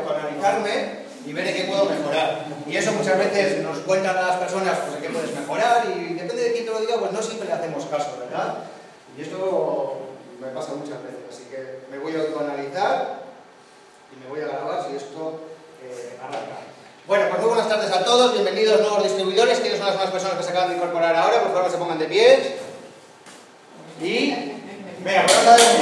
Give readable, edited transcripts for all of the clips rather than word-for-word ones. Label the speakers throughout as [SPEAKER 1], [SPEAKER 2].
[SPEAKER 1] autoanalizarme y ver en qué puedo mejorar. Y eso muchas veces nos cuentan a las personas pues, en qué puedes mejorar y depende de quién te lo diga, pues no siempre le hacemos caso, ¿verdad? Y esto me pasa muchas veces, así que me voy a autoanalizar y me voy a grabar si esto arranca. Bueno, pues muy buenas tardes a todos, bienvenidos nuevos distribuidores. ¿Quiénes son las nuevas personas que se acaban de incorporar ahora? Por favor, que se pongan de pies. Y... venga, pues vamos a ver...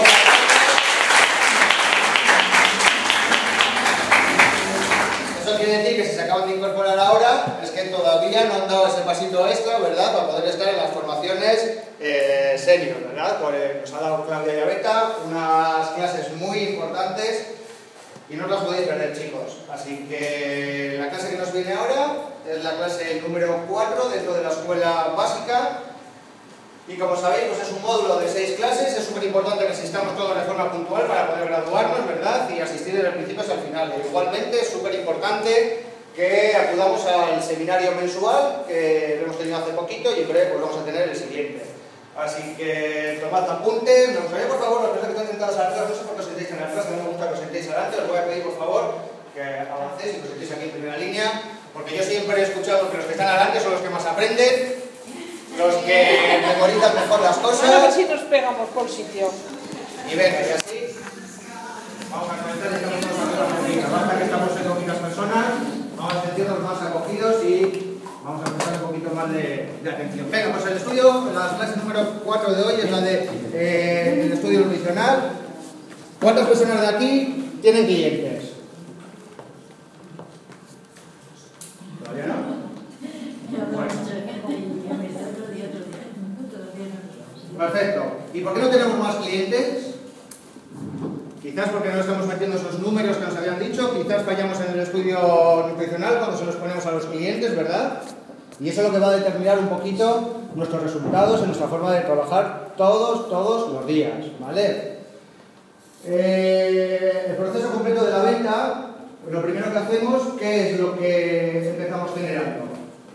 [SPEAKER 1] Eso quiere decir que si se acaban de incorporar ahora, es que todavía no han dado ese pasito extra, ¿verdad? Para poder estar en las formaciones senior, ¿verdad? Nos ha dado Claudia Llaveta unas clases muy importantes y no os las podéis perder, chicos. Así que la clase que nos viene ahora es la clase número 4 dentro de la escuela básica. Y como sabéis, pues es un módulo de 6 clases. Es súper importante que asistamos todos de forma puntual para poder graduarnos, ¿verdad? Y asistir desde el principio hasta el final. E igualmente es súper importante que acudamos al seminario mensual que lo hemos tenido hace poquito y en breve pues vamos a tener el siguiente. Así que tomad apuntes. Me gustaría, por favor, las personas que están sentadas atrás, no sé por qué os sentéis en atrás, que no me gusta que os sentéis adelante, os voy a pedir, por favor, que avancéis y que os sentéis aquí en primera línea, porque yo siempre he escuchado que los que están adelante son los que más aprenden, los que memorizan mejor las cosas.
[SPEAKER 2] A ver si nos pegamos por sitio.
[SPEAKER 1] Y venga, y así vamos a comenzar y estamos todos acogidos. Basta que estamos en poquitas personas, vamos a sentirnos más acogidos y vamos a prestar un poquito más de atención. Venga, pues el estudio, la clase número 4 de hoy es la de el estudio nutricional. ¿Cuántas personas de aquí tienen clientes? ¿Todavía no? Bueno. Perfecto. ¿Y por qué no tenemos más clientes? Quizás porque no estamos metiendo esos números que nos habían dicho, quizás fallamos en el estudio nutricional cuando se los ponemos a los clientes, ¿verdad? Y eso es lo que va a determinar un poquito nuestros resultados en nuestra forma de trabajar todos los días, ¿vale? El proceso completo de la venta, lo primero que hacemos, ¿qué es lo que empezamos generando?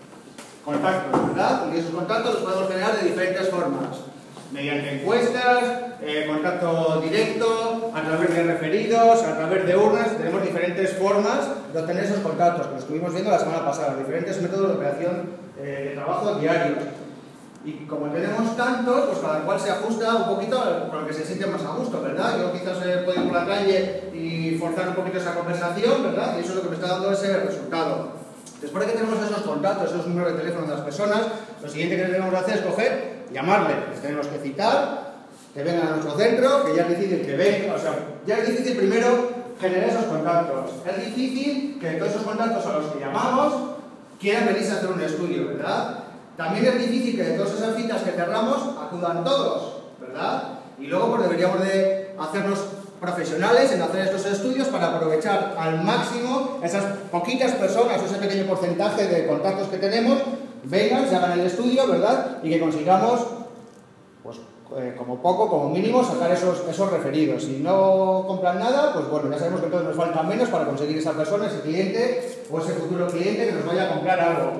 [SPEAKER 1] Contactos, ¿verdad? Y esos contactos los podemos generar de diferentes formas. Mediante encuestas, contacto directo, a través de referidos, a través de urnas. Tenemos diferentes formas de obtener esos contactos, que lo estuvimos viendo la semana pasada, diferentes métodos de operación de trabajo diario. Y como tenemos tantos, pues cada cual se ajusta un poquito con lo que se siente más a gusto, ¿verdad? Yo quizás puedo ir por la calle y forzar un poquito esa conversación, ¿verdad? Y eso es lo que me está dando ese resultado. Después de que tenemos esos contactos, esos números de teléfono de las personas, lo siguiente que tenemos que hacer es coger, llamarles. Les tenemos que citar, que vengan a nuestro centro, que ya es difícil que vengan, o sea, ya es difícil primero generar esos contactos. Es difícil que todos esos contactos a los que llamamos quieran venirse a hacer un estudio, ¿verdad? También es difícil que de todas esas citas que cerramos acudan todos, ¿verdad? Y luego pues deberíamos de hacernos profesionales en hacer estos estudios para aprovechar al máximo esas poquitas personas, ese pequeño porcentaje de contactos que tenemos, vengan, se hagan el estudio, ¿verdad? Y que consigamos, pues como poco, como mínimo, sacar esos referidos. Si no compran nada, pues bueno, ya sabemos que entonces nos falta menos para conseguir esa persona, ese cliente o ese futuro cliente que nos vaya a comprar algo.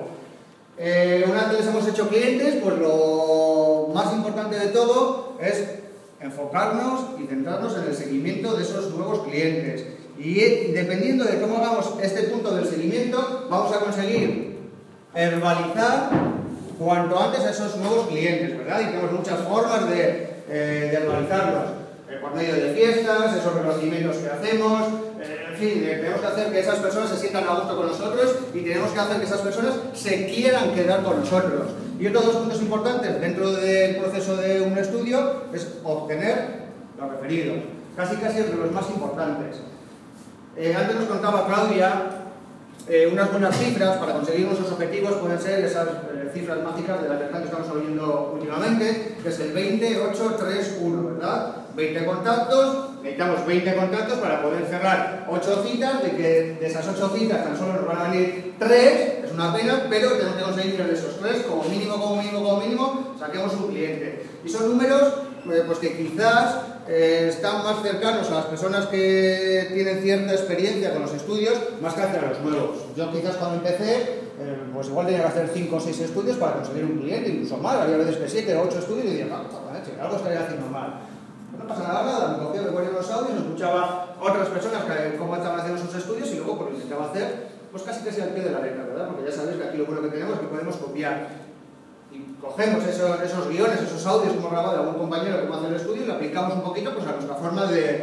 [SPEAKER 1] Una vez que les hemos hecho clientes, pues lo más importante de todo es enfocarnos y centrarnos en el seguimiento de esos nuevos clientes. Y dependiendo de cómo hagamos este punto del seguimiento, vamos a conseguir verbalizar cuanto antes a esos nuevos clientes, ¿verdad? Y tenemos muchas formas de verbalizarlos. Por medio de fiestas, esos reconocimientos que hacemos, en fin, tenemos que hacer que esas personas se sientan a gusto con nosotros y tenemos que hacer que esas personas se quieran quedar con nosotros. Y otros dos puntos importantes dentro del proceso de un estudio es obtener los referidos, casi entre los más importantes. Antes nos contaba Claudia unas buenas cifras para conseguir nuestros objetivos pueden ser esas cifras mágicas de las que estamos oyendo últimamente, que es el 20, 8, 3, 1, ¿verdad? 20 contactos, necesitamos 20 contactos para poder cerrar 8 citas, de que de esas 8 citas tan solo nos van a venir 3, es una pena, pero tenemos que conseguir de esos 3, como mínimo, saquemos un cliente. Y son números pues que quizás están más cercanos a las personas que tienen cierta experiencia con los estudios, más que hacia los nuevos. Yo quizás cuando empecé, pues igual tenía que hacer 5 o 6 estudios para conseguir un cliente, incluso más, había veces que 7 o 8 estudios y decía, algo estaría haciendo mal. No pasa nada, me cogía, me ponía los audios, escuchaba otras personas cómo estaban haciendo sus estudios y luego necesitaba hacer, pues casi al pie de la letra, ¿verdad? Porque ya sabéis que aquí lo bueno que tenemos es que podemos copiar. Y cogemos esos guiones, esos audios que hemos grabado de algún compañero que va a hacer el estudio y lo aplicamos un poquito pues, a nuestra forma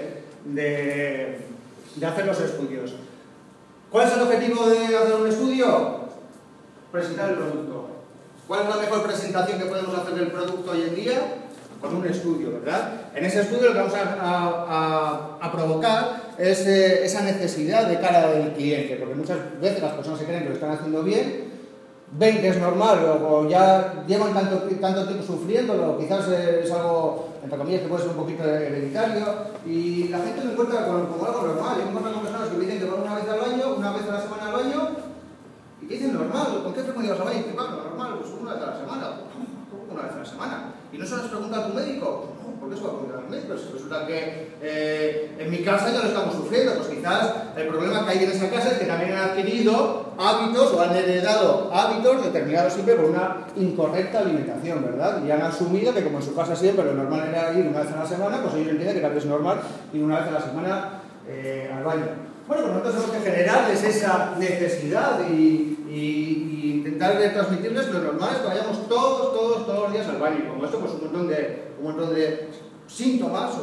[SPEAKER 1] de hacer los estudios. ¿Cuál es el objetivo de hacer un estudio? Presentar el producto. ¿Cuál es la mejor presentación que podemos hacer del producto hoy en día? Con un estudio, ¿verdad? En ese estudio lo que vamos a provocar es esa necesidad de cara del cliente, porque muchas veces las personas se creen que lo están haciendo bien, ven que es normal o ya llevan tanto tiempo sufriéndolo, quizás es algo, entre comillas, que puede ser un poquito hereditario, y la gente lo encuentra como algo normal. Yo encuentro con personas que me dicen que van una vez al baño, una vez a la semana al baño, y que dicen normal. ¿Con qué frecuencia vas al baño? Y dicen, bueno, normal, pues una vez a la semana. ¿Cómo una vez a la semana? ¿Y no se les pregunta a tu médico? No, ¿por qué se va a preguntar al médico? Si resulta que en mi casa ya lo estamos sufriendo, pues quizás el problema que hay en esa casa es que también han adquirido hábitos o han heredado hábitos determinados siempre por una incorrecta alimentación, ¿verdad? Y han asumido que como en su casa siempre lo normal era ir una vez a la semana, pues ellos entienden que tal vez es normal ir una vez a la semana al baño. Bueno, pues nosotros tenemos que generarles esa necesidad y intentar transmitirles que lo normal es que vayamos todos los días al baño. Y como esto, pues un montón de síntomas o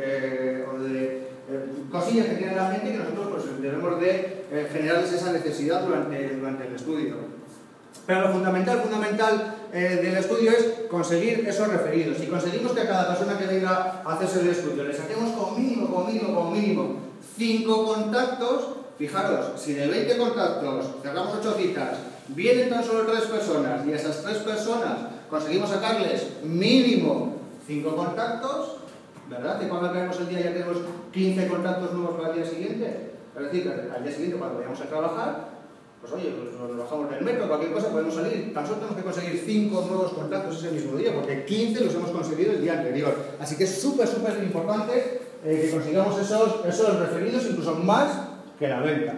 [SPEAKER 1] de cosillas que tiene la gente que nosotros pues, debemos de generarles esa necesidad durante el estudio. Pero lo fundamental del estudio es conseguir esos referidos. Si conseguimos que a cada persona que venga a hacerse el estudio le saquemos con mínimo 5 contactos, fijaros, si de 20 contactos cerramos 8 citas, vienen tan solo 3 personas y a esas 3 personas conseguimos sacarles mínimo 5 contactos, ¿verdad? Que cuando caemos el día ya tenemos 15 contactos nuevos para el día siguiente. Es decir, que al día siguiente cuando vayamos a trabajar, pues oye, pues nos bajamos del metro, cualquier cosa, podemos salir. Tan solo tenemos que conseguir 5 nuevos contactos ese mismo día, porque 15 los hemos conseguido el día anterior. Así que es súper importante que consigamos esos referidos, incluso más que la venta.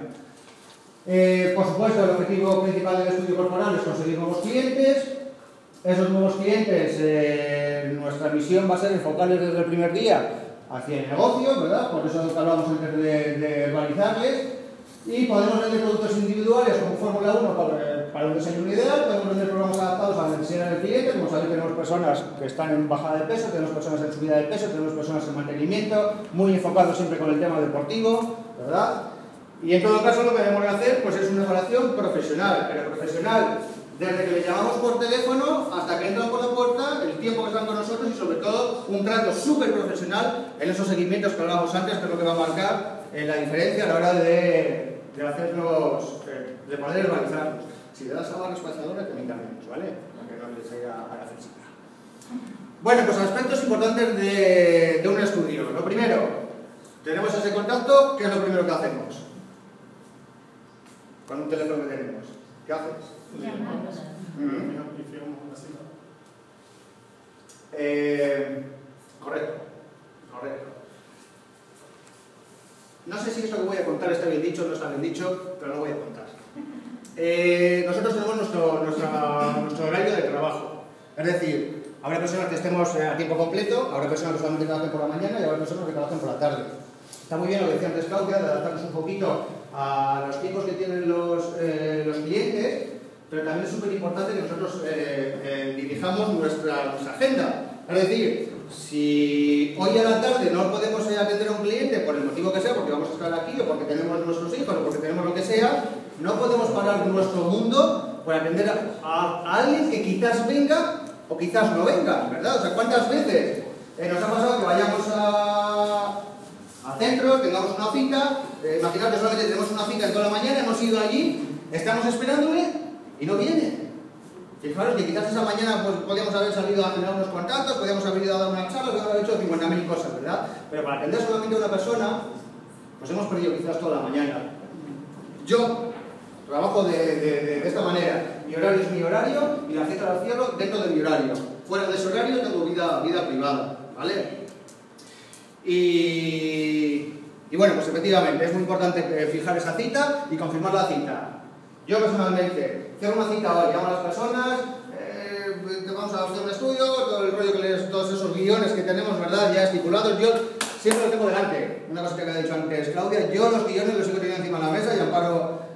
[SPEAKER 1] Por supuesto, el objetivo principal del estudio corporal es conseguir nuevos clientes. Esos nuevos clientes, nuestra misión va a ser enfocarles desde el primer día hacia el negocio, ¿verdad? Por eso hablamos antes de verbalizarles. Y podemos vender productos individuales como Fórmula 1 para un desayuno ideal, podemos vender programas adaptados a la necesidad del cliente. Como sabéis, tenemos personas que están en bajada de peso, tenemos personas en subida de peso, tenemos personas en mantenimiento, muy enfocados siempre con el tema deportivo, ¿verdad? Y en todo caso lo que debemos hacer pues, es una evaluación profesional, pero profesional desde que les llamamos por teléfono hasta que entran por la puerta, el tiempo que están con nosotros y sobre todo un trato súper profesional en esos seguimientos que hablábamos antes, que es lo que va a marcar la diferencia a la hora de hacerlos, de poder organizarlos. Si le das agua espaciadora, te menos, ¿vale? Para que no les llegue a la física. Bueno, pues aspectos importantes de un estudio. Lo primero, tenemos ese contacto, ¿qué es lo primero que hacemos? Con un teléfono que tenemos. ¿Qué haces? Correcto. No sé si esto que voy a contar está bien dicho o no está bien dicho, pero lo voy a contar. Nosotros tenemos nuestro horario de trabajo. Es decir, habrá personas que estemos a tiempo completo, habrá personas que solamente trabajen por la mañana y habrá personas que trabajen por la tarde. Está muy bien lo que decía antes Claudia, de adaptarnos un poquito a los tiempos que tienen los clientes, pero también es súper importante que nosotros dirijamos nuestra agenda. Es decir, si hoy a la tarde no podemos atender a un cliente por el motivo que sea, porque vamos a estar aquí o porque tenemos nuestros hijos o porque tenemos lo que sea, no podemos parar nuestro mundo por atender a alguien que quizás venga o quizás no venga, ¿verdad? O sea, ¿cuántas veces nos ha pasado que vayamos a centro, tengamos una cita, imaginad que solamente tenemos una cita en toda la mañana, hemos ido allí, estamos esperándole y no viene? Fijaros que quizás esa mañana pues, podíamos haber salido a generar unos contactos, podíamos haber ido a dar una charla, podíamos haber hecho 50.000 cosas, ¿verdad? Pero para atender solamente a una persona, pues hemos perdido quizás toda la mañana. Yo trabajo de esta manera. Mi horario es mi horario y la cita la cierro dentro de mi horario. Fuera de ese horario tengo vida privada, ¿vale? Y bueno, pues efectivamente es muy importante fijar esa cita y confirmar la cita. Yo personalmente cierro una cita hoy, llamo a las personas, vamos a hacer un estudio, todo el rollo todos esos guiones que tenemos, ¿verdad? Ya estipulados, yo siempre los tengo delante. Una cosa que ha dicho antes Claudia, yo los guiones los sigo teniendo encima de la mesa y Amparo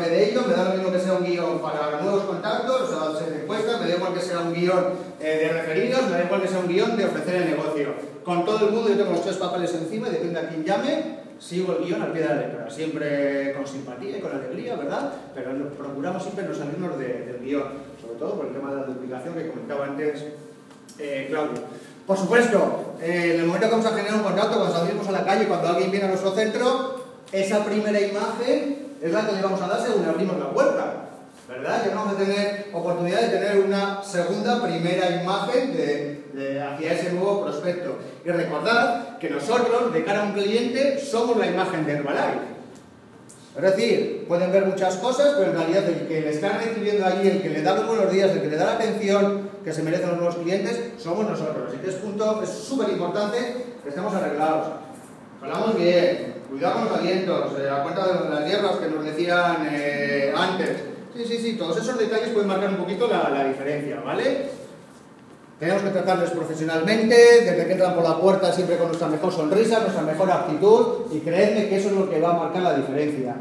[SPEAKER 1] ocuparme de ello, me da lo mismo que sea un guión para nuevos contactos, o sea, hacer encuestas, me da igual que sea un guión de referidos, me da igual que sea un guión de ofrecer el negocio. Con todo el mundo yo tengo los 3 papeles encima y depende a quién llame, sigo el guión al pie de la letra, siempre con simpatía y con alegría, ¿verdad? Pero procuramos siempre no salirnos del guión, sobre todo por el tema de la duplicación que comentaba antes Claudio. Por supuesto, en el momento que vamos a generar un contacto, cuando salimos a la calle, cuando alguien viene a nuestro centro, esa primera imagen es la que le vamos a dar según abrimos la puerta, ¿verdad? Ya vamos a tener oportunidad de tener una segunda, primera imagen hacia ese nuevo prospecto. Y recordad que nosotros, de cara a un cliente, somos la imagen de Herbalife. Es decir, pueden ver muchas cosas, pero en realidad el que le está recibiendo allí, el que le da los buenos días, el que le da la atención que se merecen los nuevos clientes, somos nosotros. Así que es súper importante que estemos arreglados. Hablamos bien, cuidado con los alientos, a cuenta de las hierbas que nos decían antes. Sí, todos esos detalles pueden marcar un poquito la diferencia, ¿vale? Tenemos que tratarles profesionalmente, desde que entran por la puerta siempre con nuestra mejor sonrisa, nuestra mejor actitud, y creedme que eso es lo que va a marcar la diferencia.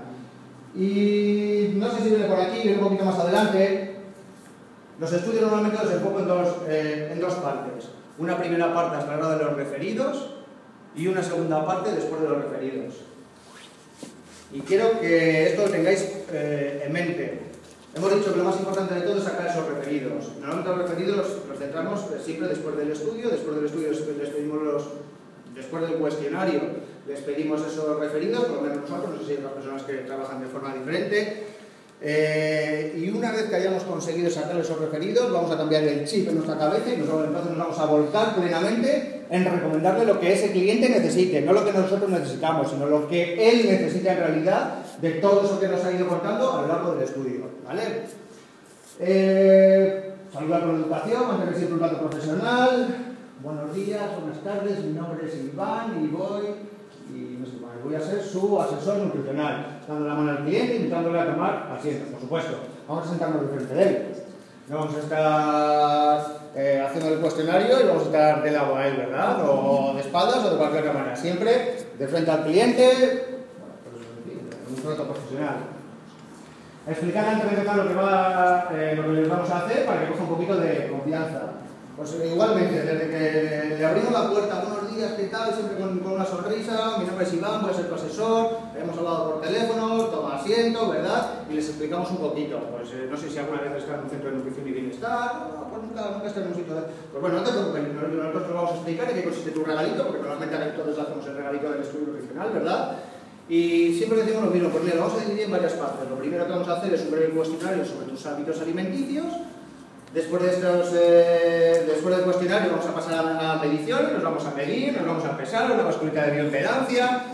[SPEAKER 1] Y no sé si viene por aquí, viene un poquito más adelante. Los estudios normalmente los enfoco en dos partes. Una primera parte hasta la hora de los referidos y una segunda parte después de los referidos. Y quiero que esto lo tengáis en mente. Hemos dicho que lo más importante de todo es sacar esos referidos. Normalmente los referidos los centramos siempre después del estudio. Después del estudio les pedimos después del cuestionario les pedimos esos referidos, por lo menos nosotros, no sé si hay otras personas que trabajan de forma diferente. Y una vez que hayamos conseguido sacar esos referidos, vamos a cambiar el chip en nuestra cabeza y entonces nos vamos a volcar plenamente en recomendarle lo que ese cliente necesite, no lo que nosotros necesitamos, sino lo que él necesita en realidad de todo eso que nos ha ido contando a lo largo del estudio, ¿vale? Saludar con educación, mantener siempre un trato profesional. Buenos días, buenas tardes, mi nombre es Iván y voy a ser su asesor nutricional, dando la mano al cliente, invitándole a tomar asiento, por supuesto. Vamos a sentarnos de frente de él. No vamos a estar haciendo el cuestionario y vamos a estar de lado a él, ¿verdad? O de espaldas o de cualquier otra manera. Siempre de frente al cliente, un trato profesional. Explicar antes de empezar lo que les vamos a hacer para que coja un poquito de confianza. Pues igualmente, desde que le abrimos la puerta, buenos días, ¿qué tal? Siempre con una sonrisa, mi nombre es Iván, voy a ser tu asesor, hemos hablado por teléfono, toma asiento, ¿verdad? Y les explicamos un poquito, pues no sé si alguna vez está en un centro de nutrición y bienestar, no, pues nunca está en un sitio de... Pues bueno, no te preocupes, nosotros te vamos a explicar en qué consiste tu regalito, porque normalmente todos hacemos el regalito del estudio nutricional, ¿verdad? Y siempre decimos lo mismo, pues mira, vamos a dividir en varias partes. Lo primero que vamos a hacer es un breve cuestionario sobre tus hábitos alimenticios. Después del cuestionario vamos a pasar a mediciones, nos vamos a medir, nos vamos a pesar, una basculita de bioimpedancia,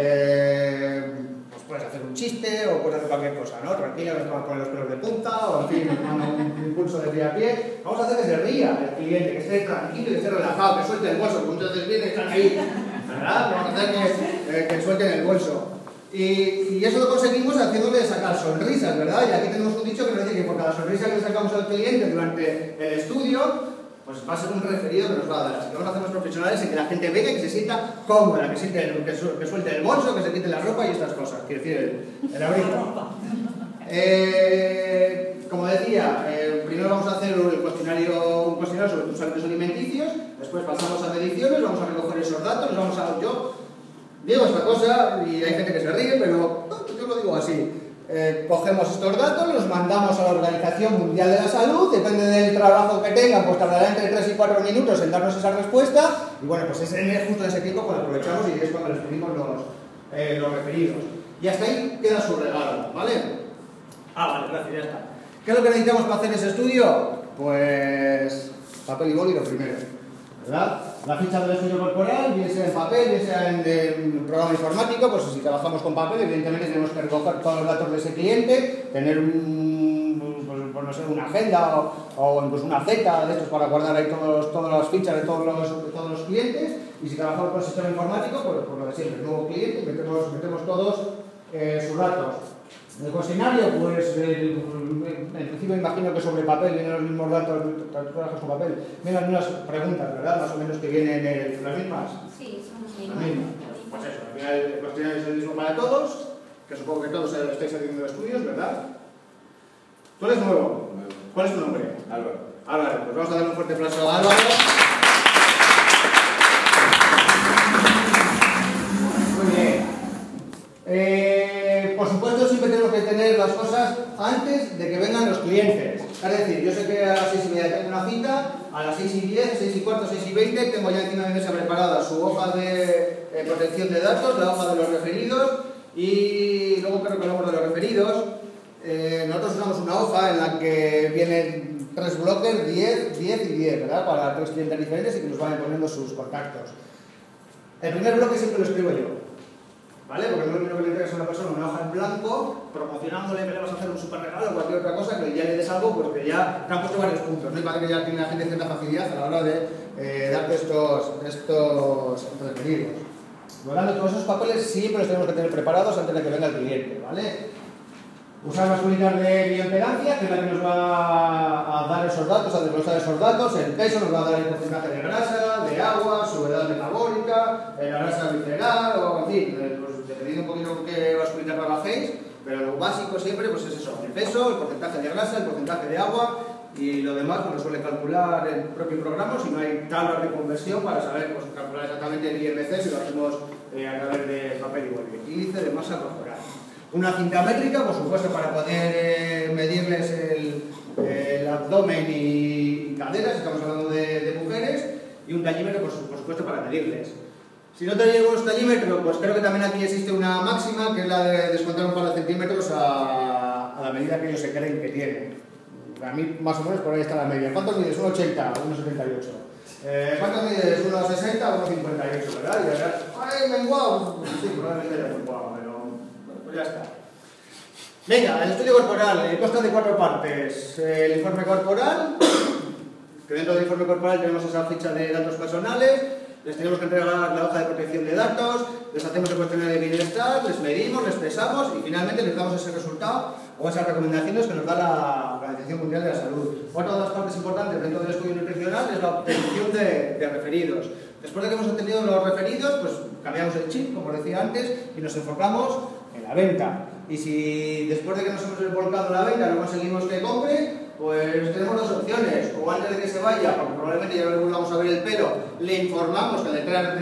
[SPEAKER 1] pues puedes hacer un chiste o puedes hacer cualquier cosa, ¿no? Tranquila, no te vas a poner los pelos de punta o en fin, un impulso de pie a pie. Vamos a hacer que se ría el cliente, que esté tranquilo, que esté relajado, que suelte el bolso, porque muchas veces viene y están ahí, ¿verdad? Vamos a hacer que suelten el bolso. Y eso lo conseguimos haciéndole sacar sonrisas, ¿verdad? Y aquí tenemos un dicho que nos dice que por cada sonrisa que le sacamos al cliente durante el estudio, pues va a ser un referido que nos va a dar. Así que vamos a hacernos profesionales en que la gente venga y que se sienta cómoda, que suelte el bolso, que se quite la ropa y estas cosas. Quiero decir, el abrigo. Como decía, primero vamos a hacer un cuestionario sobre tus hábitos alimenticios, después pasamos a mediciones, vamos a recoger esos datos, yo digo esta cosa y hay gente que se ríe, pero yo lo digo así. Cogemos estos datos, los mandamos a la Organización Mundial de la Salud, depende del trabajo que tengan, pues tardará entre 3 y 4 minutos en darnos esa respuesta, y bueno, pues es justo ese tiempo cuando aprovechamos y es cuando les pedimos los referidos. Y hasta ahí queda su regalo, ¿vale? Vale, gracias, ya está. ¿Qué es lo que necesitamos para hacer ese estudio? Pues papel y boli lo primero, ¿verdad? La ficha del estudio corporal, bien sea en papel, bien sea en un programa informático, pues si trabajamos con papel, evidentemente tenemos que recoger todos los datos de ese cliente, tener pues no sé, una agenda o incluso una Z de estos para guardar ahí todas las fichas de todos los clientes, y si trabajamos con el sistema informático, pues lo de siempre, nuevo cliente, metemos todos sus datos. En el cuestionario, pues en principio imagino que sobre papel vienen los mismos datos, tú trabajas con papel, vienen algunas preguntas, ¿verdad? Más o menos que vienen las mismas.
[SPEAKER 3] Sí, son
[SPEAKER 1] las mismas. Pues eso, al final el cuestionario es el mismo para todos. que supongo que todos estáis haciendo estudios, ¿verdad? ¿Tú eres nuevo? ¿Cuál es tu nombre?
[SPEAKER 3] Álvaro.
[SPEAKER 1] Álvaro, pues vamos a darle un fuerte aplauso a Álvaro. Muy bien. Por supuesto, siempre tenemos que tener las cosas antes de que vengan los clientes. Es decir, yo sé que a las 6:30 tengo una cita, a las 6:10, 6:15, 6:20 tengo ya encima de mesa preparada su hoja de protección de datos, la hoja de los referidos, y luego creo que hablamos de los referidos. Nosotros usamos una hoja en la que vienen 3 bloques, 10, 10 y 10, ¿verdad? Para 3 clientes diferentes y que nos van poniendo sus contactos. El primer bloque siempre lo escribo yo, ¿vale? Porque no es lo mismo que le entregas a una persona una hoja en blanco, promocionándole que le vas a hacer un super regalo o cualquier otra cosa, que ya le des algo, pues que ya te han puesto varios puntos, ¿no? Y parece que ya tiene la gente cierta facilidad a la hora de darte estos referidos. Por lo tanto, todos esos papeles siempre los tenemos que tener preparados antes de que venga el cliente, ¿vale? Usar las unidades de bioimpedancia, que es la que nos va a dar esos datos, a desglosar esos datos. El peso nos va a dar el porcentaje de grasa, de agua, su edad metabólica, la grasa visceral, o en fin, pues, dependiendo un poquito qué vasculita trabajéis, pero lo básico siempre pues es eso: el peso, el porcentaje de grasa, el porcentaje de agua, y lo demás pues lo suele calcular el propio programa, si no hay tablas de conversión para saber pues, calcular exactamente el IMC si lo hacemos a través de papel y boli. Índice de masa corporal. Una cinta métrica, por supuesto, para poder medirles el abdomen y caderas, estamos hablando de mujeres, y un tallímetro, por supuesto, para medirles. Si no tenemos tallímetro, pues creo que también aquí existe una máxima, que es la de descontar un par de centímetros a la medida que ellos se creen que tienen. A mí, más o menos, por ahí está la media. ¿Cuántos mides? 1,80, 1,78. ¿Cuántos mides? 1,60, 1,58, ¿verdad? Y ahora, ¡ay, menguado! Sí, probablemente haya menguado, pero pues ya está. Venga, el estudio corporal consta de 4 partes. El informe corporal, que dentro del informe corporal tenemos esa ficha de datos personales, les tenemos que entregar la hoja de protección de datos, les hacemos el cuestionario de bienestar, les medimos, les pesamos y finalmente les damos ese resultado o esas recomendaciones que nos da la Organización Mundial de la Salud. Otra de las partes importantes dentro del estudio nutricional es la obtención de referidos. Después de que hemos obtenido los referidos, pues cambiamos el chip, como decía antes, y nos enfocamos en la venta. Y si después de que nos hemos volcado en la venta no conseguimos que compre, pues tenemos 2 opciones: o antes de que se vaya, porque probablemente ya le volvamos a ver el pelo, le informamos que detrás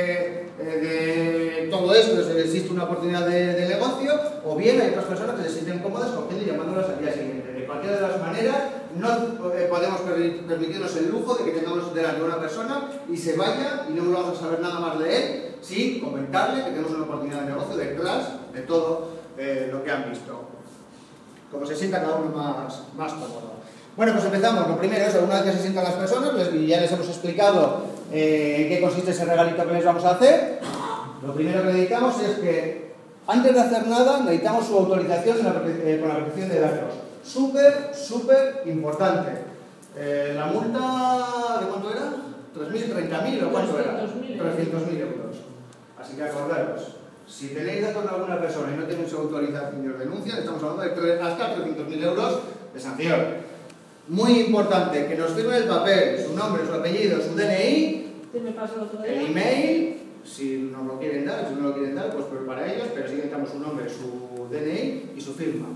[SPEAKER 1] de todo esto existe una oportunidad de negocio, o bien hay otras personas que se sienten cómodas cogiendo y llamándolas al día siguiente. De cualquiera de las maneras, no podemos permitirnos el lujo de que tengamos delante de una persona y se vaya y no volvamos a saber nada más de él, sin comentarle que tenemos una oportunidad de negocio detrás de todo lo que han visto. Como se sienta cada uno más cómodo. Bueno, pues empezamos. Lo primero es, una vez que se sientan las personas, y ya les hemos explicado en qué consiste ese regalito que les vamos a hacer, lo primero que necesitamos es que, antes de hacer nada, necesitamos su autorización con la protección de datos. Súper importante. La multa, ¿de cuánto era? ¿3.000, 30.000 o cuánto era? 300.000 euros. Así que acordaros. Si tenéis datos de alguna persona y no tenéis su autorización y os denuncian, estamos hablando de hasta 300.000 euros de sanción. Muy importante, que nos firmen el papel, su nombre, su apellido, su DNI, el email, si nos lo quieren dar, si no lo quieren dar, pues para ellos, pero sí necesitamos su nombre, su DNI y su firma.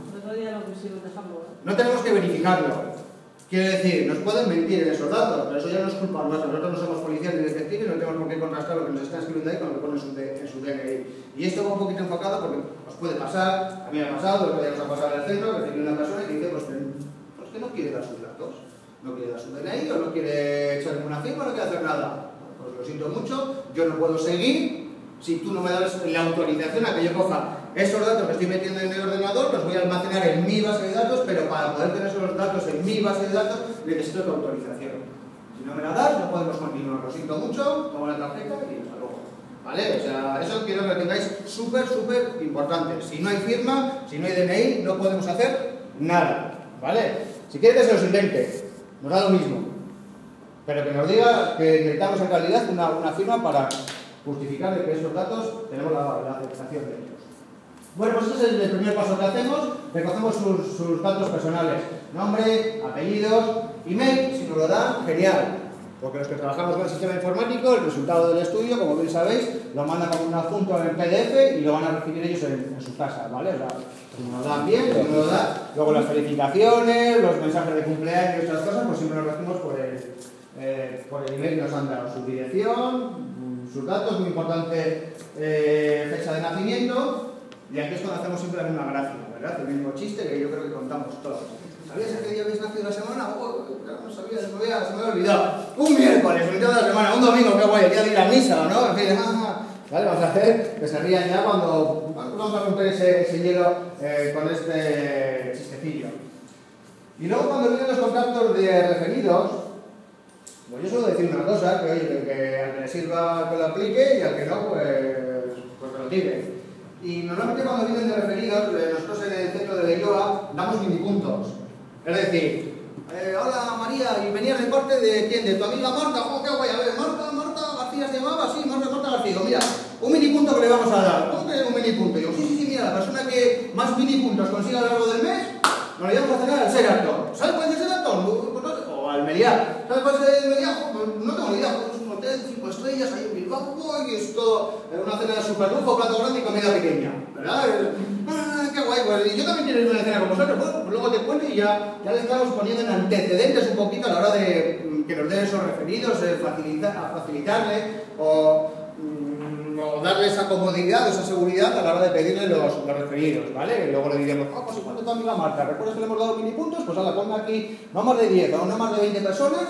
[SPEAKER 1] No tenemos que verificarlo. Quiero decir, nos pueden mentir en esos datos, pero eso ya no es culpa nuestra. Nosotros no somos policías ni detectives, no tenemos por qué contrastar lo que nos están escribiendo ahí con lo que pone en su DNI. Y esto va un poquito enfocado porque os puede pasar, a mí me ha pasado, os nos ha pasado en el centro, que tiene una persona que dice pues que no quiere dar sus datos, no quiere dar su DNI o no quiere echar ninguna firma, no quiere hacer nada. Pues lo siento mucho, yo no puedo seguir si tú no me das la autorización a que yo coja esos datos que estoy metiendo en el ordenador, los voy a almacenar en mi base de datos, pero para poder tener esos datos en mi base de datos necesito tu autorización. Si no me la das, no podemos continuar. Lo siento mucho, tomo la tarjeta y hasta luego. ¿Vale? O sea, eso quiero que lo tengáis súper importante. Si no hay firma, si no hay DNI, no podemos hacer nada. ¿Vale? Si quiere que se los invente, nos da lo mismo. Pero que nos diga que necesitamos en realidad una firma para justificar de que esos datos tenemos la aceptación de ellos. Bueno, pues este es el primer paso que hacemos. Recogemos sus datos personales: nombre, apellidos, email, si nos lo dan, genial. Porque los que trabajamos con el sistema informático, el resultado del estudio, como bien sabéis, lo mandan como un adjunto en PDF y lo van a recibir ellos en sus casas, ¿vale? O sea, nos lo dan bien, nos lo dan. Luego las felicitaciones, los mensajes de cumpleaños y otras cosas, pues siempre los recibimos por el email que nos han dado. Su dirección, sus datos, muy importante, fecha de nacimiento. Y aquí es cuando hacemos siempre la misma gráfica, ¿verdad? El mismo chiste que yo creo que contamos todos. ¿Sabías a qué día habéis nacido la semana? No sabía, se me había olvidado. Un miércoles, mitad de la semana, un domingo, qué guay, el día de ir a misa, ¿no? En fin, vale, vamos a hacer que se rían ya cuando vamos a romper ese hielo con este chistecillo. Y luego cuando vienen los contactos de referidos, pues yo suelo decir una cosa, que oye, que al que le sirva que lo aplique y al que no, pues que lo tire. Y normalmente cuando vienen de referidos, nosotros en el centro de Leioa damos minipuntos. Es decir, hola María, y venías de parte de quién, de tu amiga Marta. Oh, qué guay, a ver, Marta García se llamaba, sí, Marta García. Mira, un minipunto que le vamos a dar. ¿Cómo que un minipunto? Digo, sí, mira, la persona que más minipuntos consiga a lo largo del mes, nos llevamos a cenar al Sheraton. ¿Sabes cuál es el Sheraton? O al Meliá. ¿Sabes cuál es el Meliá? Pues no tengo ni idea, es un hotel 5 estrellas ahí en Bilbao, y es todo una cena de super lujo, plato grande y comida pequeña, ¿verdad? Qué guay, pues yo también quiero ir a una cena con vosotros. Bueno, pues luego te cuento y ya le estamos poniendo en antecedentes un poquito a la hora de que nos den esos referidos, facilitarle o darle esa comodidad, esa seguridad a la hora de pedirle los referidos, ¿vale? Y luego le diremos, pues ¿y cuánto tu amiga Marta? ¿Recuerdas que le hemos dado minipuntos? Pues ahora ponga aquí no más de 10 o no más de 20 personas.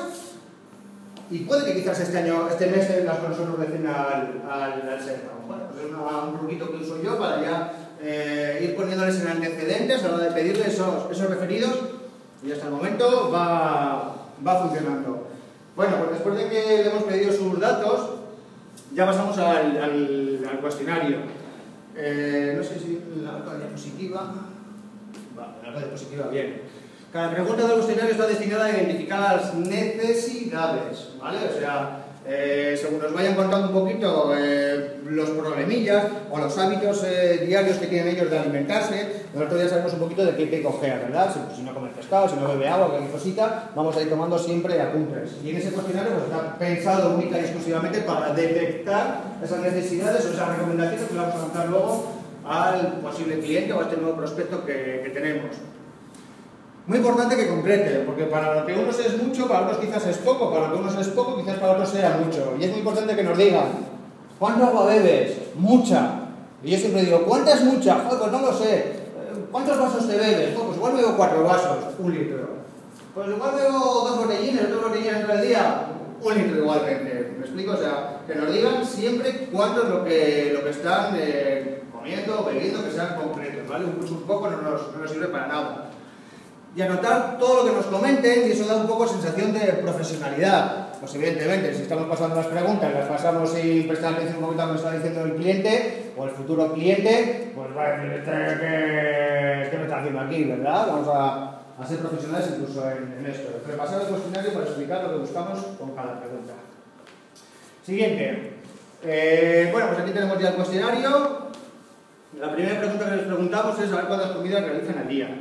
[SPEAKER 1] Y puede que quizás este mes las personas nos decen al SERPA. Bueno, pues es un truquito que uso yo para ya ir poniéndoles en antecedentes a la hora de pedirles esos referidos, y hasta el momento va funcionando. Bueno, pues después de que le hemos pedido sus datos, ya pasamos al cuestionario. No sé si la otra diapositiva. Vale, la otra diapositiva, bien. Cada pregunta del cuestionario está destinada a identificar las necesidades, ¿vale? O sea, según nos vayan contando un poquito los problemillas o los hábitos diarios que tienen ellos de alimentarse, nosotros ya sabemos un poquito de qué hay que coger, ¿verdad? Si no come pescado, si no bebe agua, cualquier cosita, vamos a ir tomando siempre apuntes. Y en ese cuestionario pues, está pensado única y exclusivamente para detectar esas necesidades o esas recomendaciones que vamos a lanzar luego al posible cliente o a este nuevo prospecto que tenemos. Muy importante que concrete, porque para lo que unos es mucho, para otros quizás es poco, para lo que unos es poco, quizás para otros sea mucho. Y es muy importante que nos digan, ¿cuánta agua bebes? Mucha. Y yo siempre digo, ¿cuánta es mucha? Joder, pues no lo sé. ¿Cuántos vasos te bebes? Pues igual bebo 4 vasos, 1 litro. Pues igual bebo 2 botellines, 2 botellines entre el día, 1 litro igualmente. ¿Me explico? O sea, que nos digan siempre cuánto es lo que están comiendo, bebiendo, que sean concretos, ¿vale? Un poco no nos sirve para nada. Y anotar todo lo que nos comenten, y eso da un poco sensación de profesionalidad. Pues evidentemente, si estamos pasando las preguntas, las pasamos sin prestar atención un poquito a lo que está diciendo el cliente o el futuro cliente, pues va a decir, ¿qué me está haciendo aquí, verdad? Vamos a ser profesionales incluso en esto. Repasar el cuestionario para explicar lo que buscamos con cada pregunta. Siguiente. Bueno, pues aquí tenemos ya el cuestionario. La primera pregunta que les preguntamos es saber cuántas comidas realizan al día.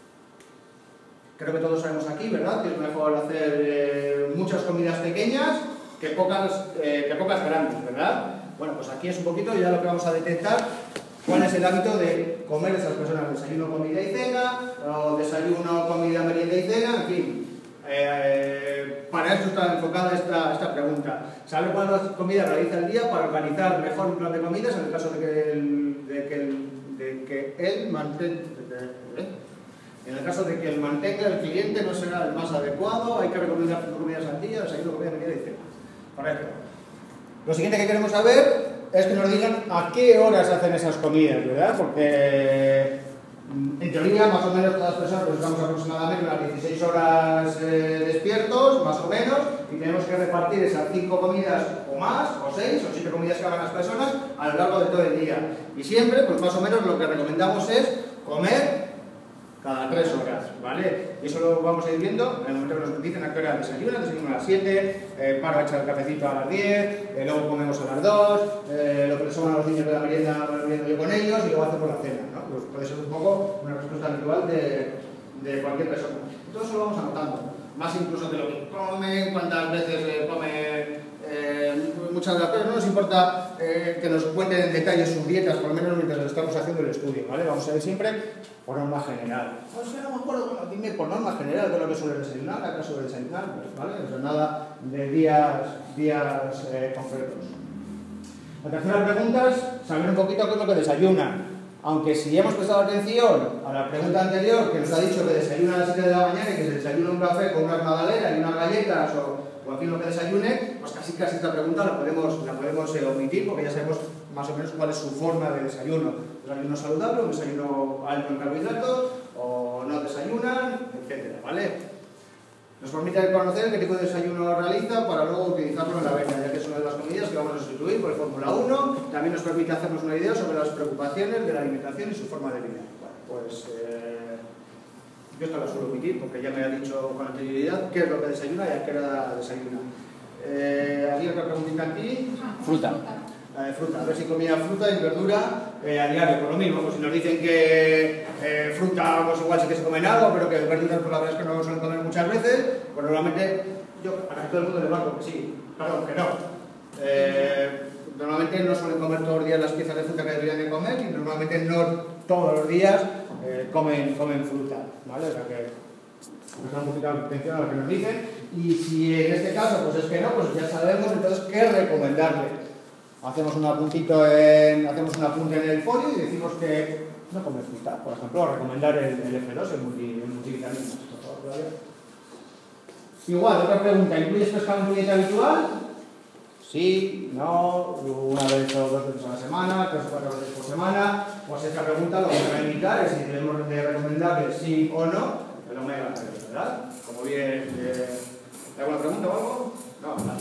[SPEAKER 1] Creo que todos sabemos aquí, ¿verdad?, que es mejor hacer muchas comidas pequeñas que pocas grandes, ¿verdad? Bueno, pues aquí es un poquito ya lo que vamos a detectar cuál es el hábito de comer esas personas. Desayuno, comida y cena, o desayuno, comida, merienda y cena, en fin. Para eso está enfocada esta pregunta. Saber cuántas comidas realiza al día para organizar mejor un plan de comidas en el caso de que él mantenga. En el caso de que el mantenga el cliente no será el más adecuado, hay que recomendar 5 comidas al día, desayuno, comida, merienda y cena. Correcto. Lo siguiente que queremos saber es que nos digan a qué horas hacen esas comidas, ¿verdad? Porque en teoría, más o menos, todas las personas pues, estamos aproximadamente unas 16 horas despiertos, más o menos, y tenemos que repartir esas 5 comidas o más, o 6 o 7 comidas que hagan las personas a lo largo de todo el día. Y siempre, pues más o menos, lo que recomendamos es comer cada 3 horas, ¿vale? Y eso lo vamos a ir viendo en el momento que nos dicen a qué hora desayuno a las 7, paro a echar el cafecito a las 10, luego comemos a las 2, lo que les sobran a los niños de la merienda, lo meriendo yo con ellos y luego hacemos la cena, ¿no? Pues puede ser un poco una respuesta habitual de cualquier persona. Todo eso lo vamos anotando. más incluso de lo que comen, cuántas veces comen, muchas de las cosas. No nos importa que nos cuenten en detalle sus dietas, por lo menos mientras estamos haciendo el estudio, ¿vale? Vamos a ver siempre por norma general. No, es que no me acuerdo, bueno, dime por norma general de lo que suele desayunar, acá suele desayunar, ¿vale? O sea, nada de días concretos. La tercera pregunta es saber un poquito qué es lo que desayunan. Aunque si hemos prestado atención a la pregunta anterior, que nos ha dicho que desayuna a las 7 de la mañana y que se desayuna un café con unas magdalenas y unas galletas o en fin lo que desayune, pues casi esta pregunta la podemos omitir porque ya sabemos más o menos cuál es su forma de desayuno. Desayuno saludable, un desayuno alto en carbohidratos, o no desayunan, etcétera, ¿vale? Nos permite conocer qué tipo de desayuno realiza para luego utilizarlo en la beca, ya que es una de las comidas que vamos a sustituir por el Fórmula 1. También nos permite hacernos una idea sobre las preocupaciones de la alimentación y su forma de vida. Bueno, pues yo esto lo suelo omitir porque ya me ha dicho con anterioridad qué es lo que desayuna y a qué hora desayuna. ¿Había otra preguntita aquí?
[SPEAKER 3] Fruta.
[SPEAKER 1] Fruta, a ver si comía fruta y verdura a diario, por lo mismo, pues si nos dicen que fruta, pues igual sí que se comen algo, pero que verduras, pues la verdad es que no lo suelen comer muchas veces, pues normalmente, a casi todo el mundo le marco que sí, perdón, que no. Normalmente no suelen comer todos los días las piezas de fruta que deberían de comer y normalmente no todos los días comen fruta, ¿vale? O sea que prestar un poquito de atención a lo que nos dicen y si en este caso pues es que no, pues ya sabemos entonces qué recomendarle. Hacemos un apunte en el folio y decimos que no come fruta, por ejemplo, recomendar el F2, el multivitaminas. Igual, otra pregunta, ¿incluyes pescado en tu dieta habitual? Sí, no, una vez o dos veces a la semana, 3 o 4 veces por semana. Pues esta pregunta lo que va a indicar es si debemos de recomendarle sí o no el omega 3, ¿verdad? Como bien, ¿hay alguna pregunta o algo? No, vale.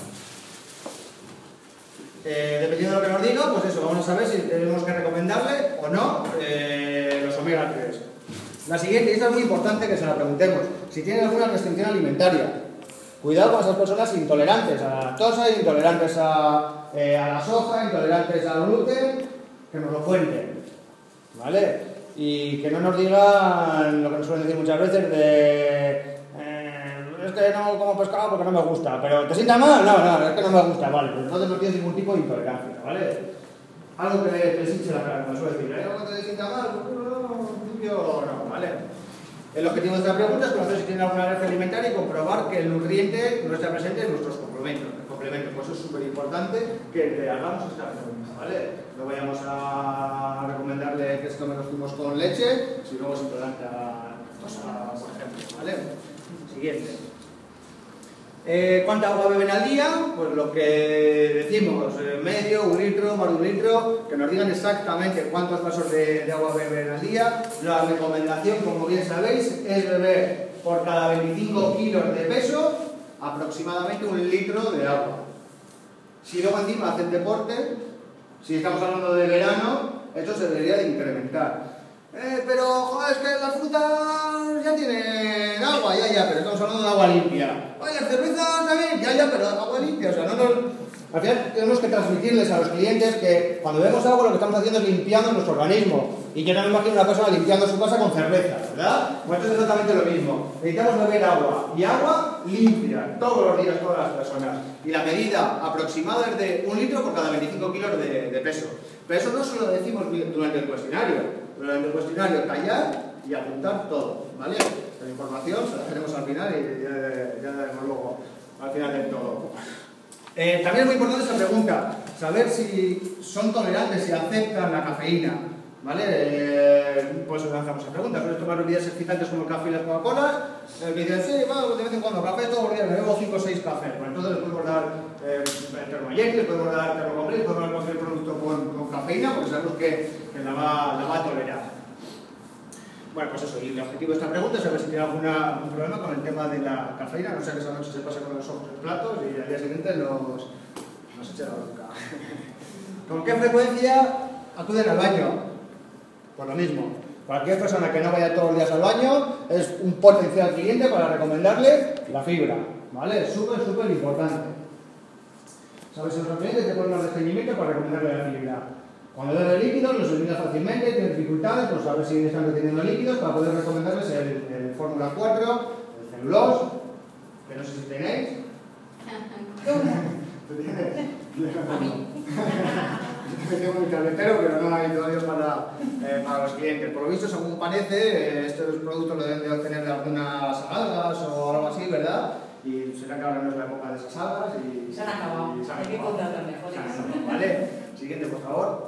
[SPEAKER 1] Dependiendo de lo que nos diga, pues eso, vamos a saber si tenemos que recomendarle o no los omega 3. La siguiente, y esta es muy importante que se la preguntemos, si tienen alguna restricción alimentaria. Cuidado con esas personas intolerantes a la lactosa, intolerantes a la soja, intolerantes al gluten, que nos lo cuenten, ¿vale? Y que no nos digan lo que nos suelen decir muchas veces de es que no como pescado porque no me gusta, pero ¿te sienta mal? No, es que no me gusta, vale, pues entonces no tienes ningún tipo de intolerancia, ¿vale? Algo que les hinche la cara, como suele decir, ¿hay algo que te sienta mal? No, en principio no, ¿vale? El objetivo de esta pregunta es conocer si tienen alguna alergia alimentaria y comprobar que el nutriente no está presente en nuestros complementos. Por eso es súper importante que le hagamos esta pregunta, ¿vale? No vayamos a recomendarle que esto me lo fuimos con leche, si luego es intolerante a lactosa, por ejemplo, ¿vale? Siguiente. ¿Cuánta agua beben al día? Pues lo que decimos, medio, 1 litro, más de 1 litro, que nos digan exactamente cuántos vasos de agua beben al día. La recomendación, como bien sabéis, es beber por cada 25 kilos de peso aproximadamente 1 litro de agua. Si luego encima hacen deporte, si estamos hablando de verano, esto se debería de incrementar. Pero, joder, es que las frutas ya tienen agua, ya, pero estamos hablando de agua limpia. Oye, las cervezas también, ya, pero agua limpia. O sea, al final tenemos que transmitirles a los clientes que cuando bebemos agua lo que estamos haciendo es limpiando nuestro organismo. Y yo no me imagino una persona limpiando su casa con cerveza, ¿verdad? Pues esto es exactamente lo mismo. Necesitamos beber agua, y agua limpia, todos los días, todas las personas. Y la medida aproximada es de 1 litro por cada 25 kilos de peso. Pero eso no se lo decimos durante el cuestionario. Durante el cuestionario, tallar y apuntar todo, ¿vale? La información se la tenemos al final y ya la daremos luego al final del todo. También es muy importante esta pregunta, saber si son tolerantes, si aceptan la cafeína, ¿vale? Pues lanzamos esa pregunta. Sobre tomar bebidas excitantes como el café y las Coca-Colas, que dicen, sí, bueno, de vez en cuando, café todos los días, me bebo 5 o 6 cafés. Pues entonces les podemos dar termoyec, les podemos dar termocomplex, les podemos dar cualquier producto con cafeína, porque sabemos que la va a tolerar. Bueno, pues eso, y el objetivo de esta pregunta es saber si tiene algún problema con el tema de la cafeína, no sea que esa noche se pase con los ojos en platos y al día siguiente nos eche la boca. ¿Con qué frecuencia acuden al baño? Pues lo mismo. Cualquier persona que no vaya todos los días al baño es un potencial cliente para recomendarle la fibra, ¿vale? Es súper importante. ¿Sabes? Nuestros clientes te ponen un restringimiento para recomendarle la fibra. Cuando bebe líquidos, los elimina fácilmente, tiene dificultades, pues a ver si están reteniendo líquidos para poder recomendarles el Fórmula 4, el celulos, que no sé si tenéis. ¿Tú tienes?
[SPEAKER 3] A mí.
[SPEAKER 1] Yo tengo mi carretero, pero no hay todavía para los clientes. Por lo visto, según parece, estos productos lo deben de obtener de algunas algas o algo así, ¿verdad? Y será que ahora no es la época de esas algas y...
[SPEAKER 3] Se han acabado. Hay que contratar mejores.
[SPEAKER 1] Vale, siguiente, por favor.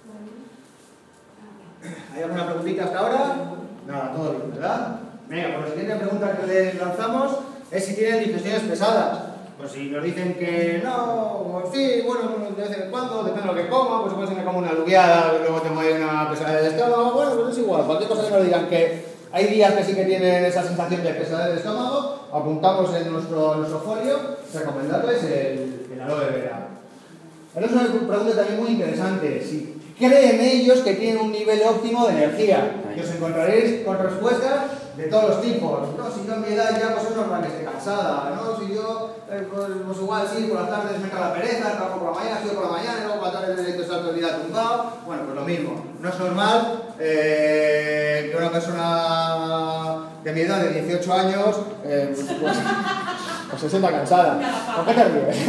[SPEAKER 1] ¿Hay alguna preguntita hasta ahora? Nada, todo bien, ¿verdad? Venga, pues la siguiente pregunta que les lanzamos es si tienen digestiones pesadas. Pues si nos dicen que no, sí, bueno, de vez en cuando, depende de lo que coma, pues igual si me como una alubiada, luego tengo ahí una pesadez de estómago, bueno, pues es igual, cualquier cosa que nos digan que hay días que sí que tienen esa sensación de pesadez de estómago, apuntamos en nuestro folio, recomendarles el aloe vera. Ahora es una pregunta también muy interesante, si creen ellos que tienen un nivel óptimo de energía, y os encontraréis con respuestas de todos los tipos. No, si yo a mi edad ya pues es normal que esté cansada, no, si yo pues igual sí, por las tardes me cae la pereza, trabajo por la mañana, estudio por la mañana, y luego por la tarde necesito estar todo el día tumbado. Bueno, pues lo mismo, no es normal que una persona de mi edad, de 18 años, pues se sienta cansada. ¿Por qué te ríes?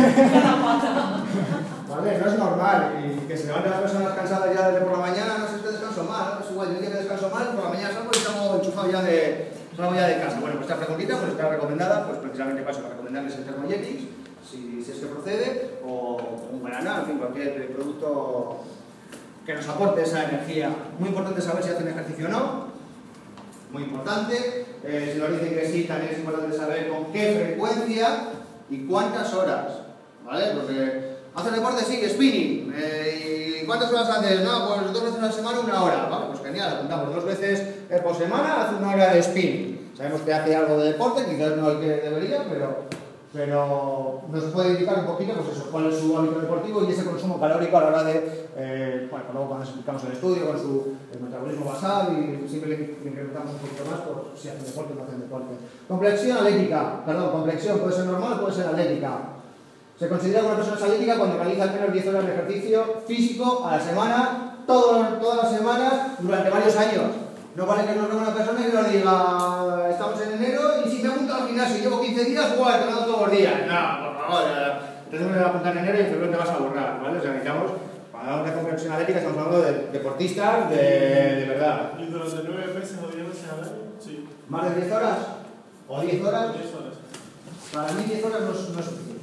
[SPEAKER 1] Vale, no es normal, y que se levanten las personas cansadas ya desde por la mañana, no sé si descanso mal, es igual, yo día que descanso mal, por la mañana salgo y salgo enchufado ya de casa. Bueno, pues esta preguntita pues está recomendada, pues precisamente para eso, para recomendarles el Thermojetix, si es que procede, o un banana, en fin, cualquier producto que nos aporte esa energía. Muy importante saber si hacen ejercicio o no, muy importante. Si nos dicen que sí, también es importante saber con qué frecuencia y cuántas horas, ¿vale? Porque ¿haces deporte? Sí, spinning. ¿Y cuántas horas haces? No, pues 2 veces a la semana, 1 hora. Vale, pues genial, apuntamos 2 veces por semana, hace 1 hora de spinning. Sabemos que hace algo de deporte, quizás no el que debería, pero nos puede indicar un poquito, pues eso, cuál es su hábito deportivo y ese consumo calórico a la hora de, bueno, luego cuando explicamos el estudio, con el metabolismo basal y siempre le incrementamos un poquito más por si hacen deporte o no hacen deporte. Complexión atlética, complexión puede ser normal, puede ser atlética. Se considera que una persona es atlética cuando realiza al menos 10 horas de ejercicio físico a la semana, todas las semanas, durante varios años. No vale que nos venga una persona y nos diga, estamos en enero y si me apunto al gimnasio y llevo 15 días, igual, entrenando todos los días. No, por favor, entonces me voy a apuntar en enero y en febrero te vas a borrar, ¿vale? O sea, necesitamos, cuando hablamos de complexión atlética, estamos hablando de deportistas de verdad.
[SPEAKER 4] ¿Y durante 9 meses o 10 meses al año? Sí.
[SPEAKER 1] ¿Más de 10 horas? ¿O 10 horas?
[SPEAKER 4] 10 horas.
[SPEAKER 1] Para mí 10 horas no es suficiente.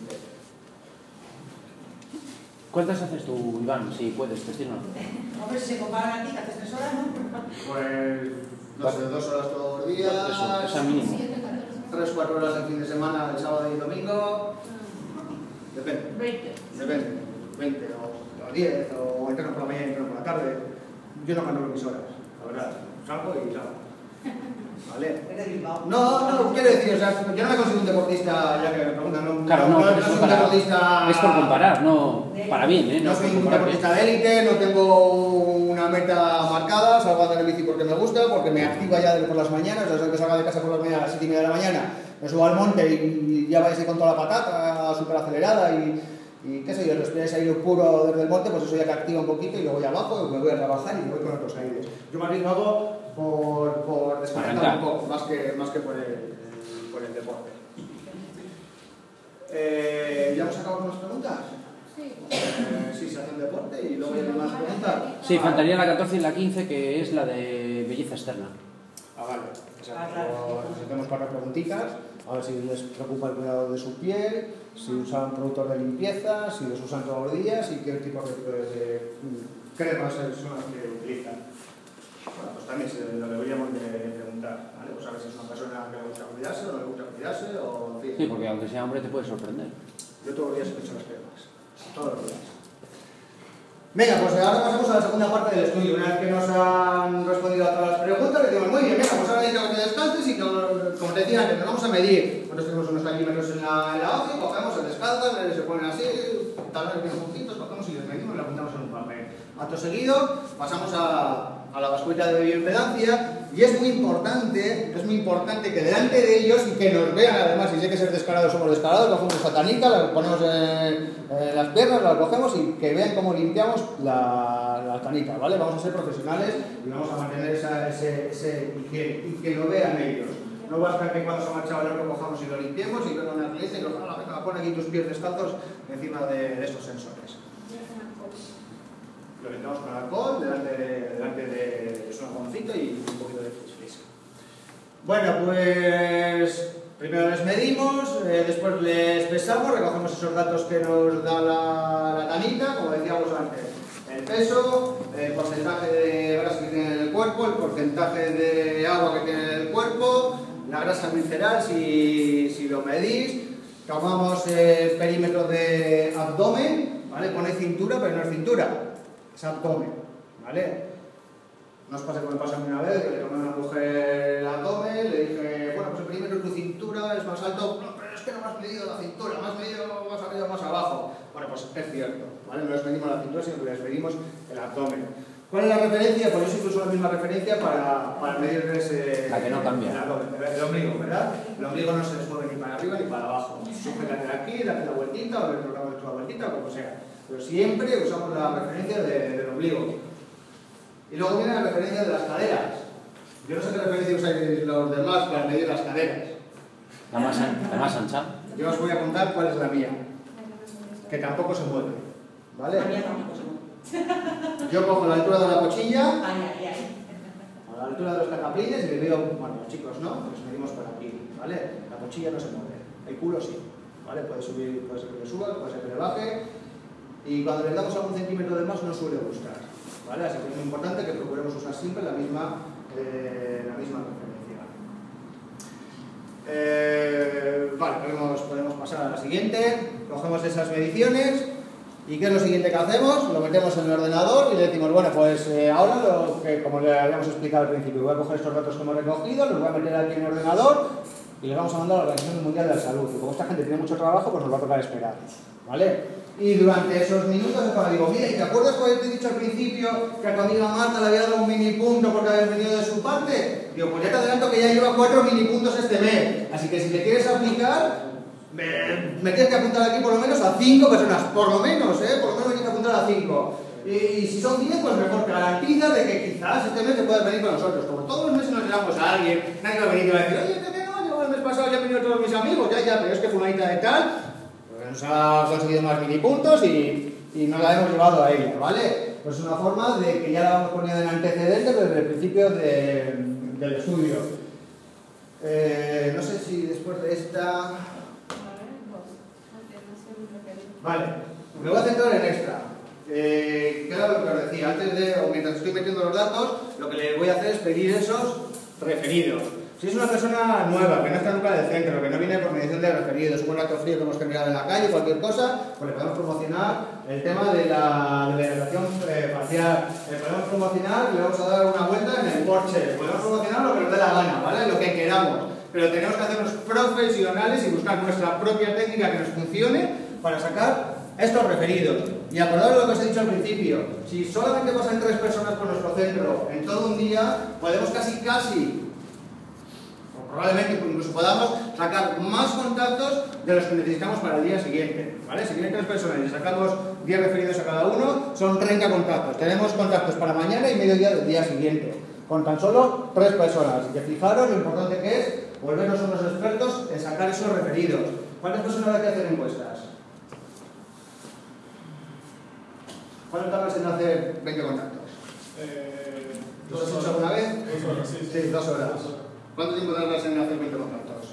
[SPEAKER 5] ¿Cuántas haces tú, Iván? Si puedes, decirnos.
[SPEAKER 3] Hombre, si se comparan a ti, que haces 3 horas, ¿no?
[SPEAKER 1] Pues, no sé, 2 horas todos los días.
[SPEAKER 5] Eso, esa mínimo.
[SPEAKER 1] 3-4 horas el fin de semana, el sábado y domingo. Depende. 20. 20 o 10, o entreno por la mañana y entreno por la tarde. Yo no controlo mis horas, la verdad. Salgo y salgo. ¿Vale? No, quiero decir, o sea, yo no me considero un deportista, ya que me preguntan, no,
[SPEAKER 5] claro, no,
[SPEAKER 1] no soy un deportista...
[SPEAKER 5] Es por comparar, no para bien, ¿eh?
[SPEAKER 1] No soy un deportista de élite, no tengo una meta marcada, salgo a andar en bici porque me gusta, porque me activa ya por las mañanas, o sea, que salga de casa por las mañanas a las 7:30 de la mañana, me subo al monte y ya vais con toda la patata súper acelerada y qué sé yo, respiráis aire puro desde el monte, pues eso ya te activa un poquito y luego voy abajo y me voy a trabajar y me voy con otros aires. Yo más bien lo hago por desconectar un poco, más que por el deporte. ¿Ya hemos acabado con las preguntas? Sí. Sí, se hacen deporte y luego vienen más preguntas.
[SPEAKER 5] Sí, faltaría la 14 y la 15, que es la de belleza externa.
[SPEAKER 1] Vale. Exacto. Necesitamos 4 preguntitas. A ver si les preocupa el cuidado de su piel, si usan productos de limpieza, si los usan todos los días y qué tipo de cremas son las que utilizan. Bueno, pues también se lo deberíamos de preguntar, ¿vale? Pues a ver si es una persona que le gusta cuidarse o no le gusta cuidarse o en fin.
[SPEAKER 5] Sí, porque aunque sea hombre te puede sorprender.
[SPEAKER 1] Yo todos los días he hecho las cremas. Todos los días. Venga, pues ahora pasamos a la segunda parte del estudio. Una vez que nos han respondido a todas las preguntas, le decimos, muy bien, venga, pues ahora necesitamos que descanses y que, como te decía antes, nos vamos a medir. Nosotros tenemos unos taquímetros en la OCI, cogemos, se descalzan, se ponen así, talones bien juntitos, cogemos y les medimos y lo apuntamos en un papel. Acto seguido, pasamos a la basculita de bioimpedancia y es muy importante que delante de ellos y que nos vean además, y si hay que ser descarados, somos descarados, cogemos esta tanica, la ponemos en las piernas, la cogemos y que vean cómo limpiamos la tanica, ¿vale? Vamos a ser profesionales y vamos a mantener ese higiene y que lo vean ellos. no basta que cuando se marcha el lo cojamos y lo limpiemos y luego una cliente y lo pone aquí tus pies descalzos encima de estos sensores. Lo metemos con alcohol delante de su jaboncito y un poquito de frizz. Bueno, pues primero les medimos, después les pesamos, recogemos esos datos que nos da la canita, como decíamos antes. El peso, el porcentaje de grasa que tiene en el cuerpo, el porcentaje de agua que tiene en el cuerpo, la grasa visceral si lo medís. Tomamos el perímetro de abdomen, ¿vale? Pone cintura, pero no es cintura, es abdomen, ¿vale? No os pasa como me pasó a mí una vez, que le tomé a una mujer el abdomen, le dije, bueno, pues el perímetro de tu cintura es más alto, no, pero es que no me has medido la cintura, me has medido más arriba o más abajo. Bueno, pues es cierto, ¿vale? No les medimos la cintura, sino que les medimos el abdomen. ¿Cuál es la referencia? Pues yo siempre uso la misma referencia para medirles
[SPEAKER 5] la que no cambia.
[SPEAKER 1] El ombligo, ¿verdad? El ombligo no se les mueve ni para arriba ni para abajo. Sujétate aquí, date la vueltita, o el otro lado de la vueltita, o como sea. Pero siempre usamos la referencia del ombligo. Y luego viene la referencia de las caderas. Yo no sé qué referencia usáis los demás para medir las caderas.
[SPEAKER 5] La más ancha.
[SPEAKER 1] Yo os voy a contar cuál es la mía. Que tampoco se mueve. ¿Vale?
[SPEAKER 3] La mía tampoco se mueve.
[SPEAKER 1] Yo cojo la altura de la cochilla,
[SPEAKER 3] Ay.
[SPEAKER 1] a la altura de los cacaplines, y le digo, bueno, chicos, ¿no? Pues medimos por aquí, ¿vale? La cochilla no se mueve. El culo sí. ¿Vale? Puede subir, puede ser que le suba, puede ser que le baje. Y cuando le damos algún centímetro de más no suele gustar. ¿Vale? Así que es muy importante que procuremos usar siempre la misma referencia. Vale, podemos pasar a la siguiente. Cogemos esas mediciones y ¿qué es lo siguiente que hacemos? Lo metemos en el ordenador y le decimos, bueno, pues ahora como le habíamos explicado al principio, voy a coger estos datos que hemos recogido, los voy a meter aquí en el ordenador y les vamos a mandar a la Organización Mundial de la Salud. Y como esta gente tiene mucho trabajo, pues nos va a tocar esperar. ¿Vale? Y durante esos minutos es cuando digo, mira, ¿y te acuerdas cuando te he dicho al principio que a tu amiga Marta le había dado un mini punto porque había venido de su parte? Digo, pues ya te adelanto que ya lleva 4 mini puntos este mes. Así que si te quieres aplicar, me tienes que apuntar aquí por lo menos a 5 personas. Por lo menos tienes que apuntar a 5. Y si son 10, pues mejor, te garantiza de que quizás este mes te puedes venir con nosotros. Como todos los meses nos llevamos a alguien, nadie va a venir y va a decir, oye, que no, yo el mes pasado ya han venido todos mis amigos, ya, pero es que fulanita de tal nos ha conseguido más mini puntos y nos la hemos llevado a ella, ¿vale? Pues es una forma de que ya la vamos poniendo en antecedentes desde el principio del estudio. No sé si después de esta... Vale, me voy a centrar en extra. ¿Qué era lo que os decía? Antes o mientras estoy metiendo los datos, lo que le voy a hacer es pedir esos referidos. Si es una persona nueva, que no está nunca del centro, que no viene por medición de referidos, un rato frío que hemos terminado en la calle, cualquier cosa, pues le podemos promocionar el tema de la hidratación facial, le podemos promocionar, le vamos a dar una vuelta en el Porsche, le podemos promocionar lo que nos dé la gana, ¿vale? Lo que queramos, pero tenemos que hacernos profesionales y buscar nuestra propia técnica que nos funcione para sacar estos referidos. Y acordaros lo que os he dicho al principio, si solamente pasan 3 personas por nuestro centro en todo un día, podemos casi probablemente incluso podamos sacar más contactos de los que necesitamos para el día siguiente, ¿vale? Si vienen 3 personas y sacamos 10 referidos a cada uno, son 30 contactos. Tenemos contactos para mañana y mediodía del día siguiente, con tan solo 3 personas. Y que fijaros lo importante que es volvernos unos expertos en sacar esos referidos. ¿Cuántas personas hay que hacer encuestas? ¿Cuánto tardas en hacer 20 contactos?
[SPEAKER 4] 2
[SPEAKER 1] ¿Lo has hecho
[SPEAKER 4] horas.
[SPEAKER 1] alguna vez?
[SPEAKER 4] 2 horas, sí.
[SPEAKER 1] Sí, 2 horas. ¿Cuánto tiempo tardas en hacer 20 contactos?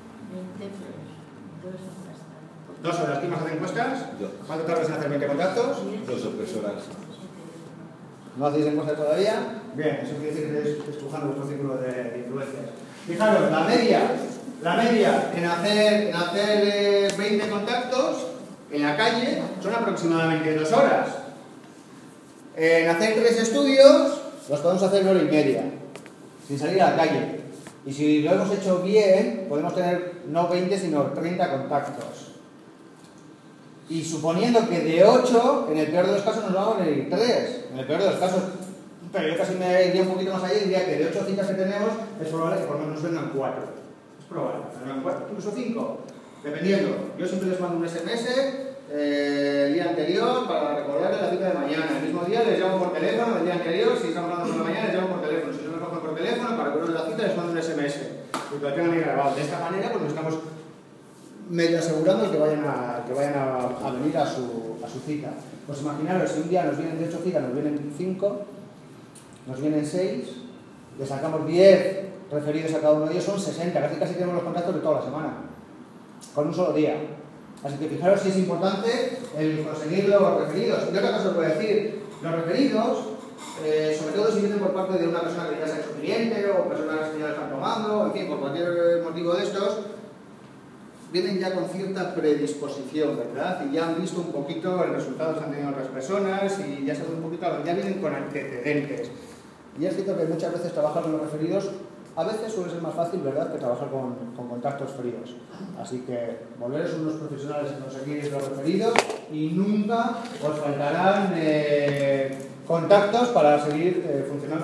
[SPEAKER 1] 2 horas. ¿Quién más hace encuestas?
[SPEAKER 6] Yo.
[SPEAKER 1] ¿Cuánto tardas en hacer 20 contactos?
[SPEAKER 6] 2 o 3 horas.
[SPEAKER 1] ¿No hacéis encuestas todavía? Bien, eso quiere decir que estáis estrujando vuestro círculo de influencias. Fijaros, la media en hacer 20 contactos en la calle son aproximadamente 2 horas. En hacer 3 estudios los podemos hacer en 1 hora y media, sin salir a la calle. Y si lo hemos hecho bien, podemos tener no 20 sino 30 contactos. Y suponiendo que de 8, en el peor de los casos nos vamos a venir 3. En el peor de los casos, pero yo casi me iría un poquito más allá y diría que de 8 citas que tenemos, es probable que por lo menos vengan 4. Es probable, vengan 4, incluso 5, dependiendo. Yo siempre les mando un SMS el día anterior para recordarles la cita de mañana. El mismo día les llamo por teléfono, el día anterior, si estamos hablando por la mañana, les llamo por teléfono. Si no me cogen por teléfono, para recordarles la cita les mando un SMS. Y que lo tengan ahí grabado. De esta manera, pues nos estamos medio asegurando que vayan a venir a su cita. Pues imaginaros, si un día nos vienen de 8 citas, nos vienen 5, nos vienen 6, le sacamos 10 referidos a cada uno de ellos, son 60, casi tenemos los contactos de toda la semana, con un solo día. Así que fijaros si es importante el conseguir los referidos. Y otra cosa os voy a decir, los referidos, sobre todo si vienen por parte de una persona que ya se ha hecho cliente o personas que ya están tomando, en fin, por cualquier motivo de estos, vienen ya con cierta predisposición, ¿verdad? Y ya han visto un poquito el resultado que han tenido otras personas y ya saben un poquito, ya vienen con antecedentes. Y es cierto que muchas veces trabajar con los referidos a veces suele ser más fácil, ¿verdad?, que trabajar con contactos fríos. Así que volveros unos profesionales en conseguir los referidos y nunca os faltarán contactos para seguir funcionando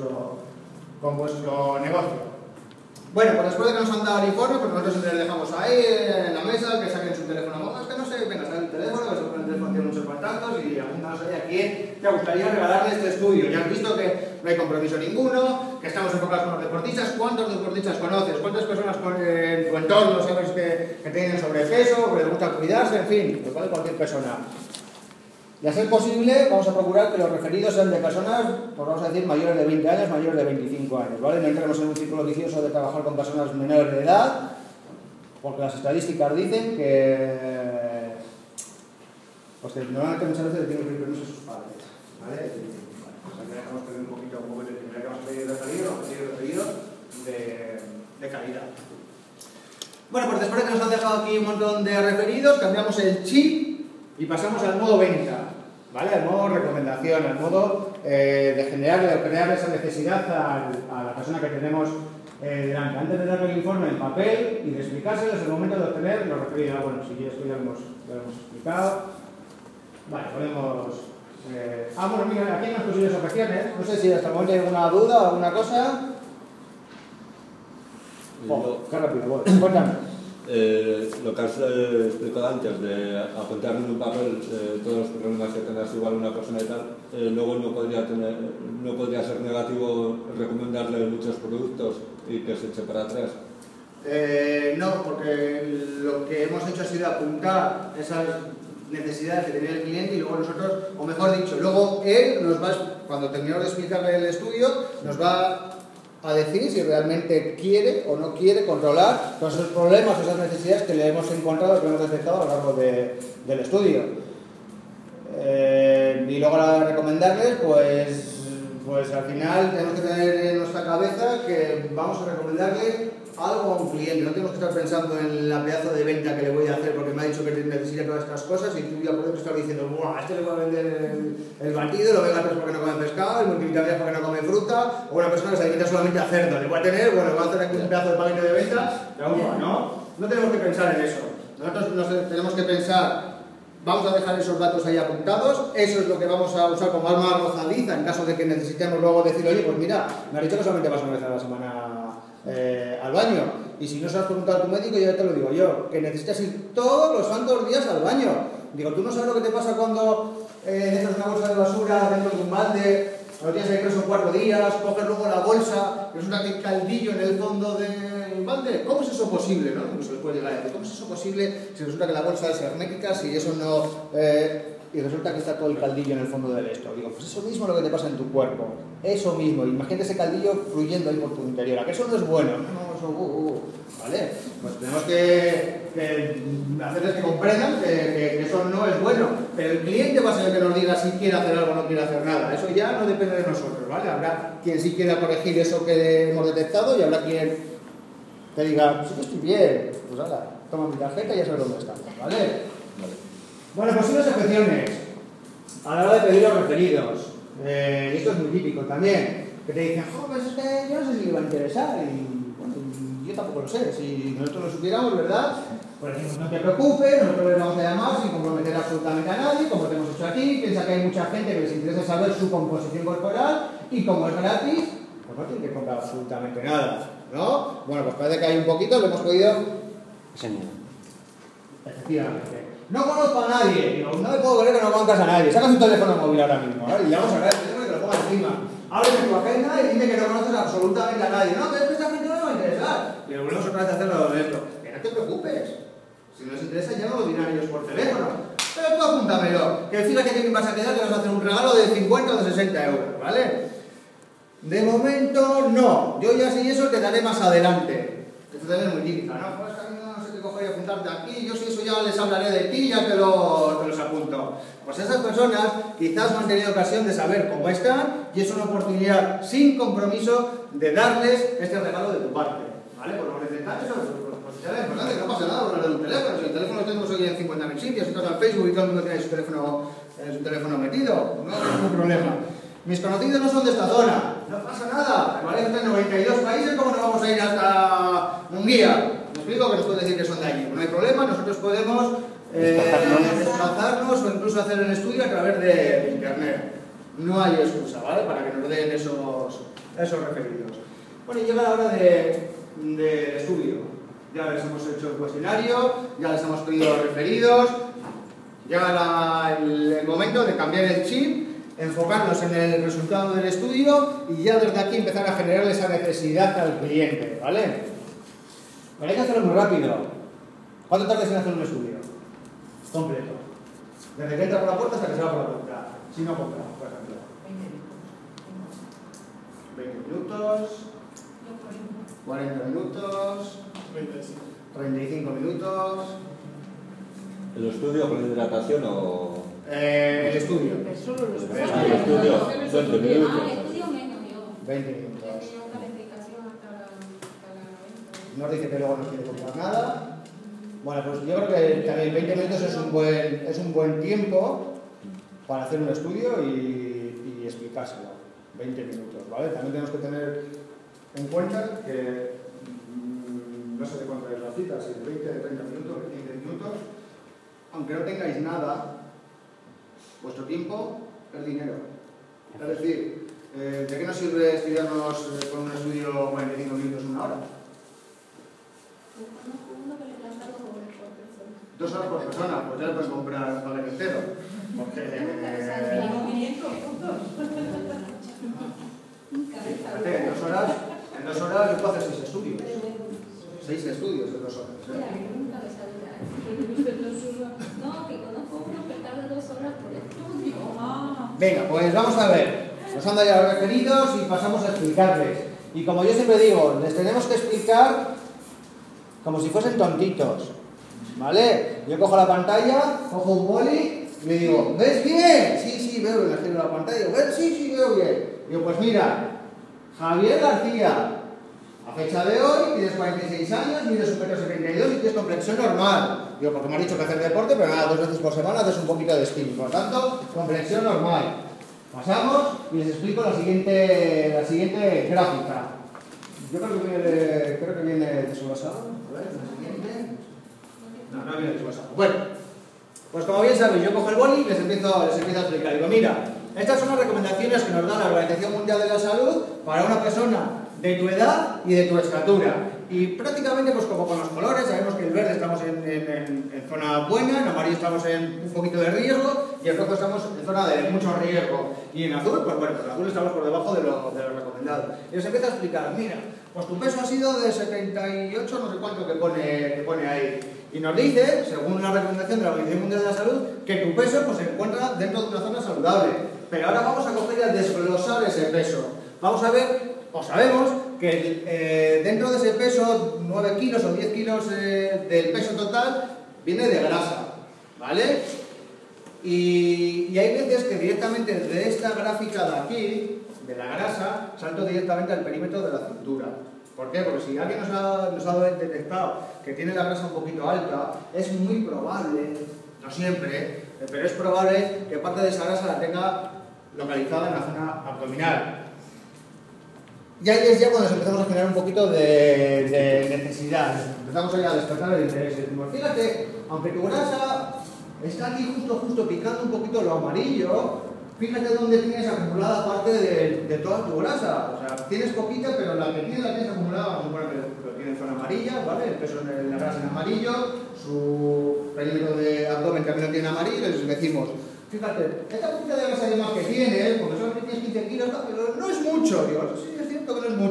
[SPEAKER 1] con vuestro negocio. Bueno, pues después de que nos han dado el informe, pues nosotros siempre les dejamos ahí en la mesa, que saquen su teléfono. Es que no sé, venga, saquen el teléfono, que se ponen el teléfono, tienen muchos contactos y apúntanos ahí a quién te gustaría regalarle este estudio. Ya han visto que no hay compromiso ninguno, que estamos enfocados con los deportistas. ¿Cuántos deportistas conoces? ¿Cuántas personas en tu entorno sabes que tienen sobrepeso, que les gusta cuidarse? En fin, lo vale cualquier persona. Y a ser posible, vamos a procurar que los referidos sean de personas, pues vamos a decir, mayores de 20 años, mayores de 25 años, ¿vale? No entremos en un círculo vicioso de trabajar con personas menores de edad, porque las estadísticas dicen que, pues que normalmente muchas veces le tienen que pedir permiso a sus padres, ¿vale? O sea que dejamos pedir un poquito, como que vamos a pedir referidos de calidad. Bueno, pues después de que nos han dejado aquí un montón de referidos, cambiamos el chip y pasamos al modo venta, ¿vale? Al modo recomendación, al modo de generar esa necesidad a la persona que tenemos delante. Antes de darle el informe en papel y de explicárselo, es el momento de obtener los referidos. Bueno, si esto ya lo hemos explicado. Vale, podemos... bueno, mira, aquí hay unas posibles objeciones. No sé si hasta el momento hay alguna duda o alguna cosa. Qué rápido, voy. Cuéntame.
[SPEAKER 6] Lo que has explicado antes de apuntar en un papel todos los problemas que tengas igual una persona y tal, luego no podría ser negativo recomendarle muchos productos y que se eche para atrás.
[SPEAKER 1] No, porque lo que hemos hecho ha sido apuntar esas necesidades que tenía el cliente y luego nosotros, o mejor dicho, luego él nos va, cuando terminemos de explicarle el estudio, nos va a decir si realmente quiere o no quiere controlar todos esos problemas, esas necesidades que le hemos encontrado, que hemos detectado a lo largo del estudio. Y luego a recomendarles, pues al final tenemos que tener en nuestra cabeza que vamos a recomendarle algo a un cliente. No tenemos que estar pensando en la pedazo de venta que le voy a hacer porque me ha dicho que necesita todas estas cosas y tú ya puedes estar diciendo, ¡buah! A este le voy a vender el batido, lo venga a hacer porque no come pescado, el multivitaminas porque no come fruta, o una persona que se alimenta solamente a cerdo. Le voy a tener, bueno, le voy a hacer aquí un pedazo de paquete de venta, pero ¿no? No tenemos que pensar en eso. Nosotros tenemos que pensar, vamos a dejar esos datos ahí apuntados, eso es lo que vamos a usar como arma arrojadiza en caso de que necesitemos luego decir, oye, pues mira, me ha dicho que solamente vas una vez a la semana al baño, y si no se lo has preguntado a tu médico, ya te lo digo yo, que necesitas ir todos los santos días al baño. Digo, tú no sabes lo que te pasa cuando dejas una bolsa de basura dentro de un balde, lo tienes ahí 3 o 4 días, coges luego la bolsa, resulta que hay caldillo en el fondo del balde. ¿Cómo es eso posible? ¿No? Incluso les puede llegar a decir, ¿cómo es eso posible si resulta que la bolsa es hermética, si eso no... y resulta que está todo el caldillo en el fondo del esto? Digo, pues eso mismo es lo que te pasa en tu cuerpo. Eso mismo. Imagínate ese caldillo fluyendo ahí por tu interior. ¿A que eso no es bueno? No, eso... ¿Vale? Pues tenemos que hacerles que comprendan que eso no es bueno. Pero el cliente va a ser el que nos diga si quiere hacer algo o no quiere hacer nada. Eso ya no depende de nosotros, ¿vale? Habrá quien sí quiera corregir eso que hemos detectado y habrá quien te diga, pues yo estoy bien. Pues ahora, toma mi tarjeta y ya sabes dónde estamos, ¿vale? Bueno, posibles objeciones a la hora de pedir los referidos. Y esto es muy típico también, que te dicen, pues es que yo no sé si le va a interesar, y bueno, yo tampoco lo sé. Si nosotros lo supiéramos, ¿verdad? Pues decimos, no te preocupes, nosotros les vamos a llamar sin comprometer absolutamente a nadie, como te hemos hecho aquí. Piensa que hay mucha gente que les interesa saber su composición corporal, y como es gratis, pues no tienen que comprar absolutamente nada, ¿no? Bueno, pues parece que hay un poquito, lo hemos podido... Efectivamente. No conozco a nadie. Digo, no me puedo creer que no conozcas a nadie. Saca tu teléfono móvil ahora mismo, ¿vale? Y vamos a ver el teléfono y que lo ponga encima. Ábreme tu agenda y dime que no conoces absolutamente a nadie. No, pero es que esta gente no me va a interesar. y volvemos otra vez a hacerlo dentro. Que no te preocupes, si no les interesa ya no lo dirán ellos por teléfono. Pero tú apúntamelo, que fíjate que me vas a quedar, que vas a hacer un regalo de 50 o de 60 euros, ¿vale? De momento no, yo ya si eso te daré más adelante. Que esto también es muy típica, ¿no? Pues a mí no sé qué coger y apuntarte aquí, yo si eso ya les hablaré de ti, ya te los apunto. Pues esas personas quizás no han tenido ocasión de saber cómo están y es una oportunidad sin compromiso de darles este regalo de tu parte, ¿vale? Por lo que necesitan eso, pues ya es importante, que no pasa nada por hablar de un teléfono, si el teléfono lo tenemos hoy en 50.000 sitios, entras al Facebook y todo el mundo tiene su teléfono metido, no hay ningún problema. Mis conocidos no son de esta zona, no pasa nada. Vale, está en 92 países, ¿cómo no vamos a ir hasta Hungría? Me explico que nos pueden decir que son de allí. No hay problema, nosotros podemos desplazarnos o incluso hacer el estudio a través de internet. No hay excusa, ¿vale? Para que nos den esos referidos. Bueno, y llega la hora del estudio. Ya les hemos hecho el cuestionario, ya les hemos pedido los referidos. Llega el momento de cambiar el chip, enfocarnos en el resultado del estudio y ya desde aquí empezar a generar esa necesidad al cliente, ¿vale? Pero hay que hacerlo muy rápido. ¿Cuánto tardas en hacer un estudio? Completo. Desde que entra por la puerta hasta que se va por la puerta. Si no compra, por ejemplo. 20 minutos. 40 minutos. 35 minutos.
[SPEAKER 6] ¿El estudio con hidratación o...?
[SPEAKER 1] El estudio.
[SPEAKER 2] Solo los
[SPEAKER 6] El estudio, 20 minutos.
[SPEAKER 7] Ah, el estudio menos yo.
[SPEAKER 1] 20 minutos.
[SPEAKER 7] Tenía una calificación hasta la venta.
[SPEAKER 1] Nos dice que luego no quiere comprar nada. Bueno, pues yo creo que también 20 minutos es un buen tiempo para hacer un estudio y explicárselo. 20 minutos, ¿vale? También tenemos que tener en cuenta que no sé de cuánto es la cita, si de 20, de 30 minutos, de 15 minutos, aunque no tengáis nada, vuestro tiempo es dinero. Es decir, ¿de qué nos sirve estudiarnos con un estudio 45 minutos, una hora?
[SPEAKER 7] Uno que le plantaron por persona.
[SPEAKER 1] 2 horas por persona, pues ya le puedes comprar un paquete entero. Porque...
[SPEAKER 3] Mínimo 500 puntos.
[SPEAKER 1] fíjate, en 2 horas yo puedo hacer 6 estudios. 6 estudios en 2 horas.
[SPEAKER 7] Mira, nunca me saldrá. No, que conozco uno que tarda 2 horas por estudio.
[SPEAKER 1] Venga, pues vamos a ver. Nos han dado ya los referidos y pasamos a explicarles. Y como yo siempre digo, les tenemos que explicar como si fuesen tontitos. ¿Vale? Yo cojo la pantalla, cojo un boli y le digo, ¿ves bien? Sí, veo bien, giro la pantalla. ¿Ves? Sí, veo bien. Digo, pues mira, Javier García, a fecha de hoy, tienes 46 años, mides 1,72 m y tienes complexión normal. Digo, porque me has dicho que hacer deporte, pero nada, 2 veces por semana haces un poquito de spinning. Por lo tanto, complexión normal. Pasamos y les explico la siguiente gráfica. Yo creo que viene desglosado. A ver, la siguiente. No viene desglosado. Bueno, pues como bien sabéis, yo cojo el boli y les empiezo a explicar. Digo, mira, estas son las recomendaciones que nos da la Organización Mundial de la Salud para una persona de tu edad y de tu estatura. Y prácticamente, pues como con los colores, sabemos que el verde estamos en zona buena, en amarillo estamos en un poquito de riesgo y en rojo estamos en zona de mucho riesgo. Y en azul, pues bueno, en azul estamos por debajo de lo recomendado. Y os empiezo a explicar, mira, pues tu peso ha sido de 78, no sé cuánto que pone ahí. Y nos dice, según la recomendación de la Organización Mundial de la Salud, que tu peso pues, se encuentra dentro de una zona saludable. Pero ahora vamos a coger y a desglosar ese peso. Vamos a ver, o sabemos, que dentro de ese peso, 9 kilos o 10 kilos del peso total, viene de grasa, ¿vale? Y hay veces que directamente de esta gráfica de aquí, de la grasa, salto directamente al perímetro de la cintura. ¿Por qué? Porque si alguien nos ha detectado que tiene la grasa un poquito alta, es muy probable, no siempre, pero es probable que parte de esa grasa la tenga localizada en la zona abdominal. Y ahí es ya cuando nos empezamos a generar un poquito de necesidad. Empezamos a despertar el interés. Decimos, fíjate, aunque tu grasa está aquí justo picando un poquito lo amarillo, fíjate dónde tienes acumulada parte de toda tu grasa. O sea, tienes poquita, pero la que tienes la tienes acumulada, vamos a suponer que lo tiene en zona amarilla, ¿vale? El peso de la grasa en amarillo, su perímetro de abdomen también lo tiene amarillo, y les decimos, fíjate, esta poquita de grasa de más que tienes, porque solamente tienes 15 kilos, pero no es mucho. Digo, sí, es cierto que no es mucho,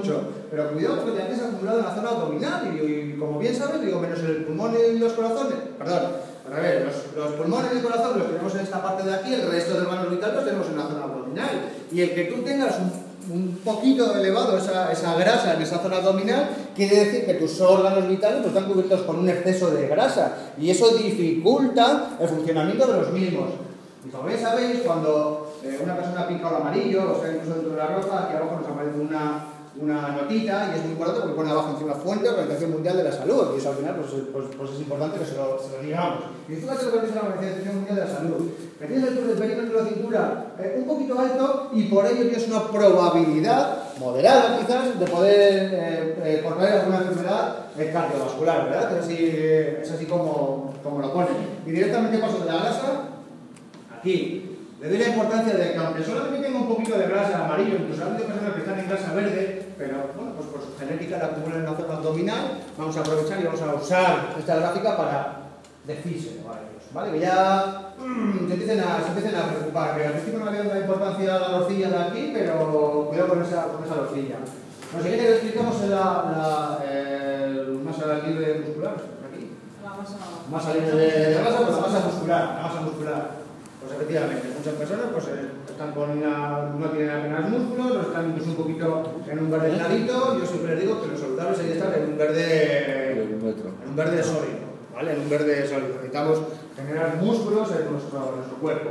[SPEAKER 1] pero cuidado porque te tienes acumulado en la zona abdominal y como bien sabes, digo, menos el pulmón y los corazones, perdón, al revés, los pulmones y el corazón los tenemos en esta parte de aquí, el resto de órganos vitales los tenemos en la zona abdominal. Y el que tú tengas un poquito elevado esa grasa en esa zona abdominal, quiere decir que tus órganos vitales pues, están cubiertos con un exceso de grasa y eso dificulta el funcionamiento de los mismos. Y como bien sabéis, cuando una persona pica el amarillo, o sea, incluso dentro de la roja, aquí abajo nos aparece una notita y es muy importante porque pone abajo encima fuente Organización Mundial de la Salud y eso al final pues es importante que se lo digamos. Y fíjate lo que dice la Organización Mundial de la Salud, que tienes el perímetro de la cintura un poquito alto y por ello tienes una probabilidad moderada quizás de poder contraer alguna enfermedad cardiovascular, ¿verdad? Es así como lo pone. Y directamente paso de la grasa aquí. Le doy la importancia de que aunque solamente tenga un poquito de grasa amarillo, incluso hay personas que están en grasa verde, pero bueno, pues por su genética la acumulan en la zona abdominal, vamos a aprovechar y vamos a usar esta gráfica para decírselo a ellos, ¿vale? Que ya se empiecen a preocupar, que al principio no le había dado importancia a la horcilla de aquí, pero cuidado con esa horcilla. Lo siguiente que explicamos es la masa libre muscular, aquí. La masa libre de grasa, pues la masa muscular. Pues efectivamente, muchas personas pues, están no tienen apenas músculos, o están incluso un poquito en un verde clarito. Yo siempre les digo que lo saludable es estar en un verde sólido, ¿vale? En un verde sólido. Necesitamos generar músculos en nuestro cuerpo.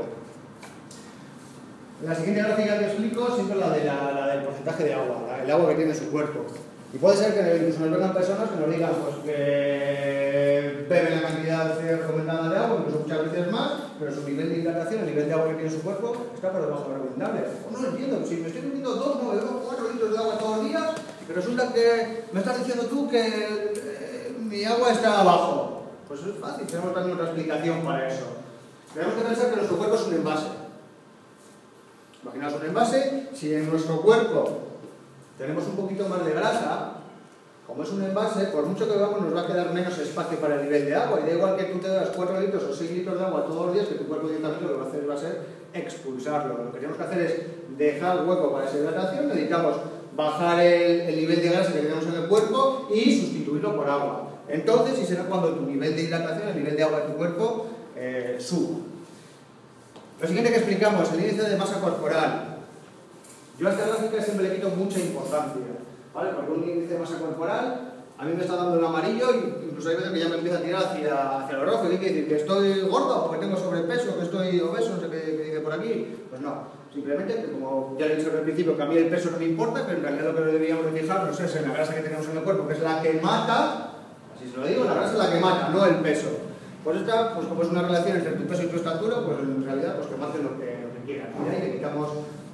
[SPEAKER 1] La siguiente gráfica que explico siempre es la del porcentaje de agua, el agua que tiene su cuerpo. Y puede ser que incluso nos vengan personas que nos digan pues, que beben la cantidad recomendada de agua, incluso muchas veces más, pero su nivel de hidratación, el nivel de agua que tiene su cuerpo, está por debajo de lo recomendable. No lo entiendo, si me estoy bebiendo 2, no, bebo 4 litros de agua todos los días, pero resulta que me estás diciendo tú que mi agua está abajo. Pues es fácil, tenemos también otra explicación para eso. Tenemos que pensar que nuestro cuerpo es un envase. Imaginaos un envase, si en nuestro cuerpo tenemos un poquito más de grasa, como es un envase, por mucho que bebamos nos va a quedar menos espacio para el nivel de agua. Y da igual que tú te das 4 litros o 6 litros de agua todos los días, que tu cuerpo directamente lo que va a hacer va a ser expulsarlo. Lo que tenemos que hacer es dejar hueco para esa hidratación, necesitamos bajar el nivel de grasa que tenemos en el cuerpo y sustituirlo por agua. Entonces, y será cuando tu nivel de hidratación, el nivel de agua de tu cuerpo, suba. Lo siguiente que explicamos, el índice de masa corporal. Yo a esta gráfica siempre le quito mucha importancia, ¿vale? Porque un índice de masa corporal a mí me está dando el amarillo y incluso hay veces que ya me empieza a tirar hacia lo rojo. ¿Qué quiere decir? ¿Que estoy gordo o que tengo sobrepeso, que estoy obeso, no sé qué dice por aquí? Pues no, simplemente que como ya he dicho al principio que a mí el peso no me importa, pero en realidad lo que deberíamos de fijarnos es en la grasa que tenemos en el cuerpo, que es la que mata, así se lo digo, la grasa es la que mata, no el peso. Pues esta, pues como es una relación entre tu peso y tu estatura, pues en realidad pues que maten lo que quieran. Y ahí le quitamos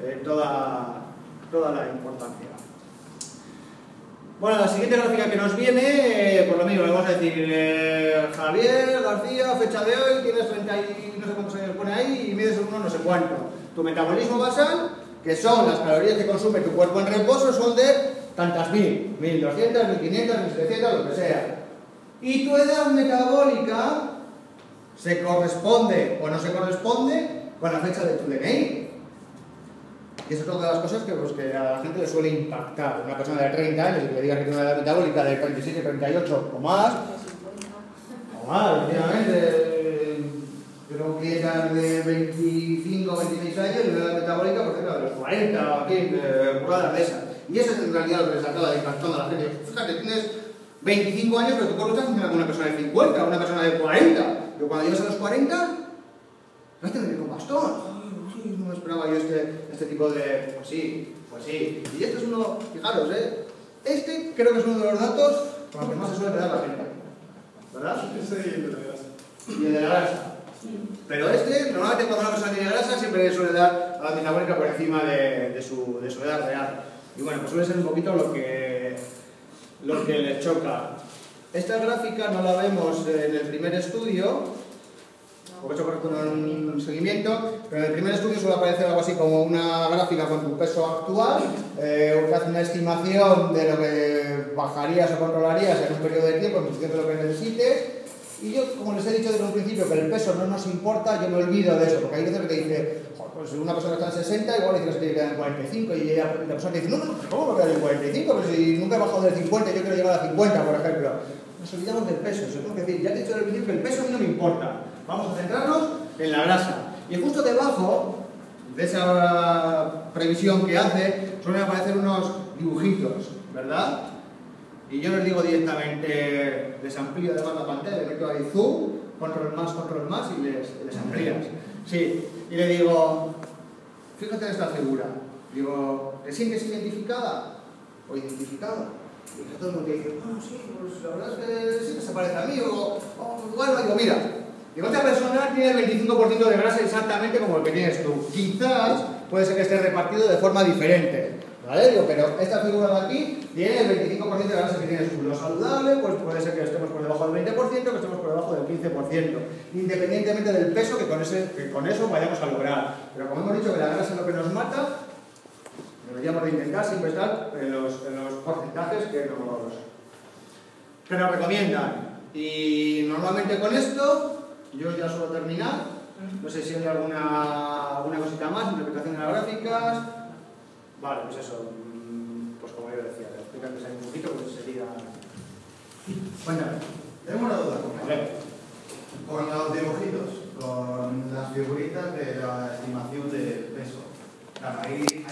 [SPEAKER 1] toda la importancia. Bueno, la siguiente gráfica que nos viene, por lo mismo, le vamos a decir Javier García, fecha de hoy, tienes 30 y no sé cuántos años pone ahí y mides uno no sé cuánto. Tu metabolismo basal, que son las calorías que consume tu cuerpo en reposo, son de tantas mil, 1200, 1500, 1700, lo que sea. Y tu edad metabólica se corresponde o no se corresponde con la fecha de tu DNI. Y eso es otra de las cosas que a la gente le suele impactar. Una persona de 30 años que le diga que tiene una edad metabólica de 37, 38 o más, efectivamente, creo que clientes de 25 o 26 años y una edad metabólica por ejemplo de los 40 o aquí, burradas de esas. Y eso es en realidad lo que les acaba de impactando a la gente. Fíjate, tienes 25 años, pero tu cuerpo está funcionando como una persona de 50 o una persona de 40. Pero cuando llegas a los 40, vas a tener que ir con bastón. No me esperaba yo este tipo de... Pues sí. Y este es uno, fijaros, este creo que es uno de los datos con los que más se suele quedar la gente. ¿Verdad?
[SPEAKER 4] Ese y el de la grasa.
[SPEAKER 1] Y el de la grasa. Pero normalmente cuando una persona tiene grasa siempre le suele dar a la metabólica por encima de su edad real. Y bueno, pues suele ser un poquito lo que le choca. Esta gráfica no la vemos en el primer estudio, porque eso corresponde a un seguimiento, pero en el primer estudio suele aparecer algo así como una gráfica con tu peso actual, que hace una estimación de lo que bajarías o controlarías en un periodo de tiempo en función de lo que necesites. Y yo, como les he dicho desde un principio que el peso no nos importa, yo me olvido de eso, porque hay veces que te dice, pues una persona está en 60, igual dice que se tiene que quedar en 45 y la persona dice, no, ¿cómo me voy a quedar en 45? Pero si nunca he bajado del 50 y yo quiero llegar a 50, por ejemplo. Nos olvidamos del peso, eso tengo que decir, ya te he dicho al principio que el peso a mí no me importa. Vamos a centrarnos en la grasa. Y justo debajo de esa previsión que hace, suelen aparecer unos dibujitos, ¿verdad? Y yo les digo directamente, les amplío además la pantalla, le meto ahí zoom, control más y les amplías. Sí, y le digo, fíjate en esta figura. Digo, ¿te sientes identificada o identificado? Y todo el mundo dice, bueno, sí, pues la verdad es que sí que se parece a mí, o bueno, digo, mira, digo, esta persona tiene el 25% de grasa exactamente como el que tienes tú. Quizás puede ser que esté repartido de forma diferente, ¿vale? Digo, pero esta figura de aquí tiene el 25% de grasa que tienes tú. Lo saludable, pues puede ser que estemos por debajo del 20%, que estemos por debajo del 15%, independientemente del peso que con eso vayamos a lograr. Pero como hemos dicho que la grasa es lo que nos mata, deberíamos de intentar siempre estar en los porcentajes que nos recomiendan. Y normalmente con esto, yo ya suelo terminar. No sé si hay alguna cosita más, interpretación de las gráficas. Vale, pues eso. Pues como yo decía, explicándoles ahí un poquito, pues sería... Cuéntame.
[SPEAKER 8] Tengo una duda, compañero. Con los dibujitos, con las figuritas de la estimación de peso. Claro, ahí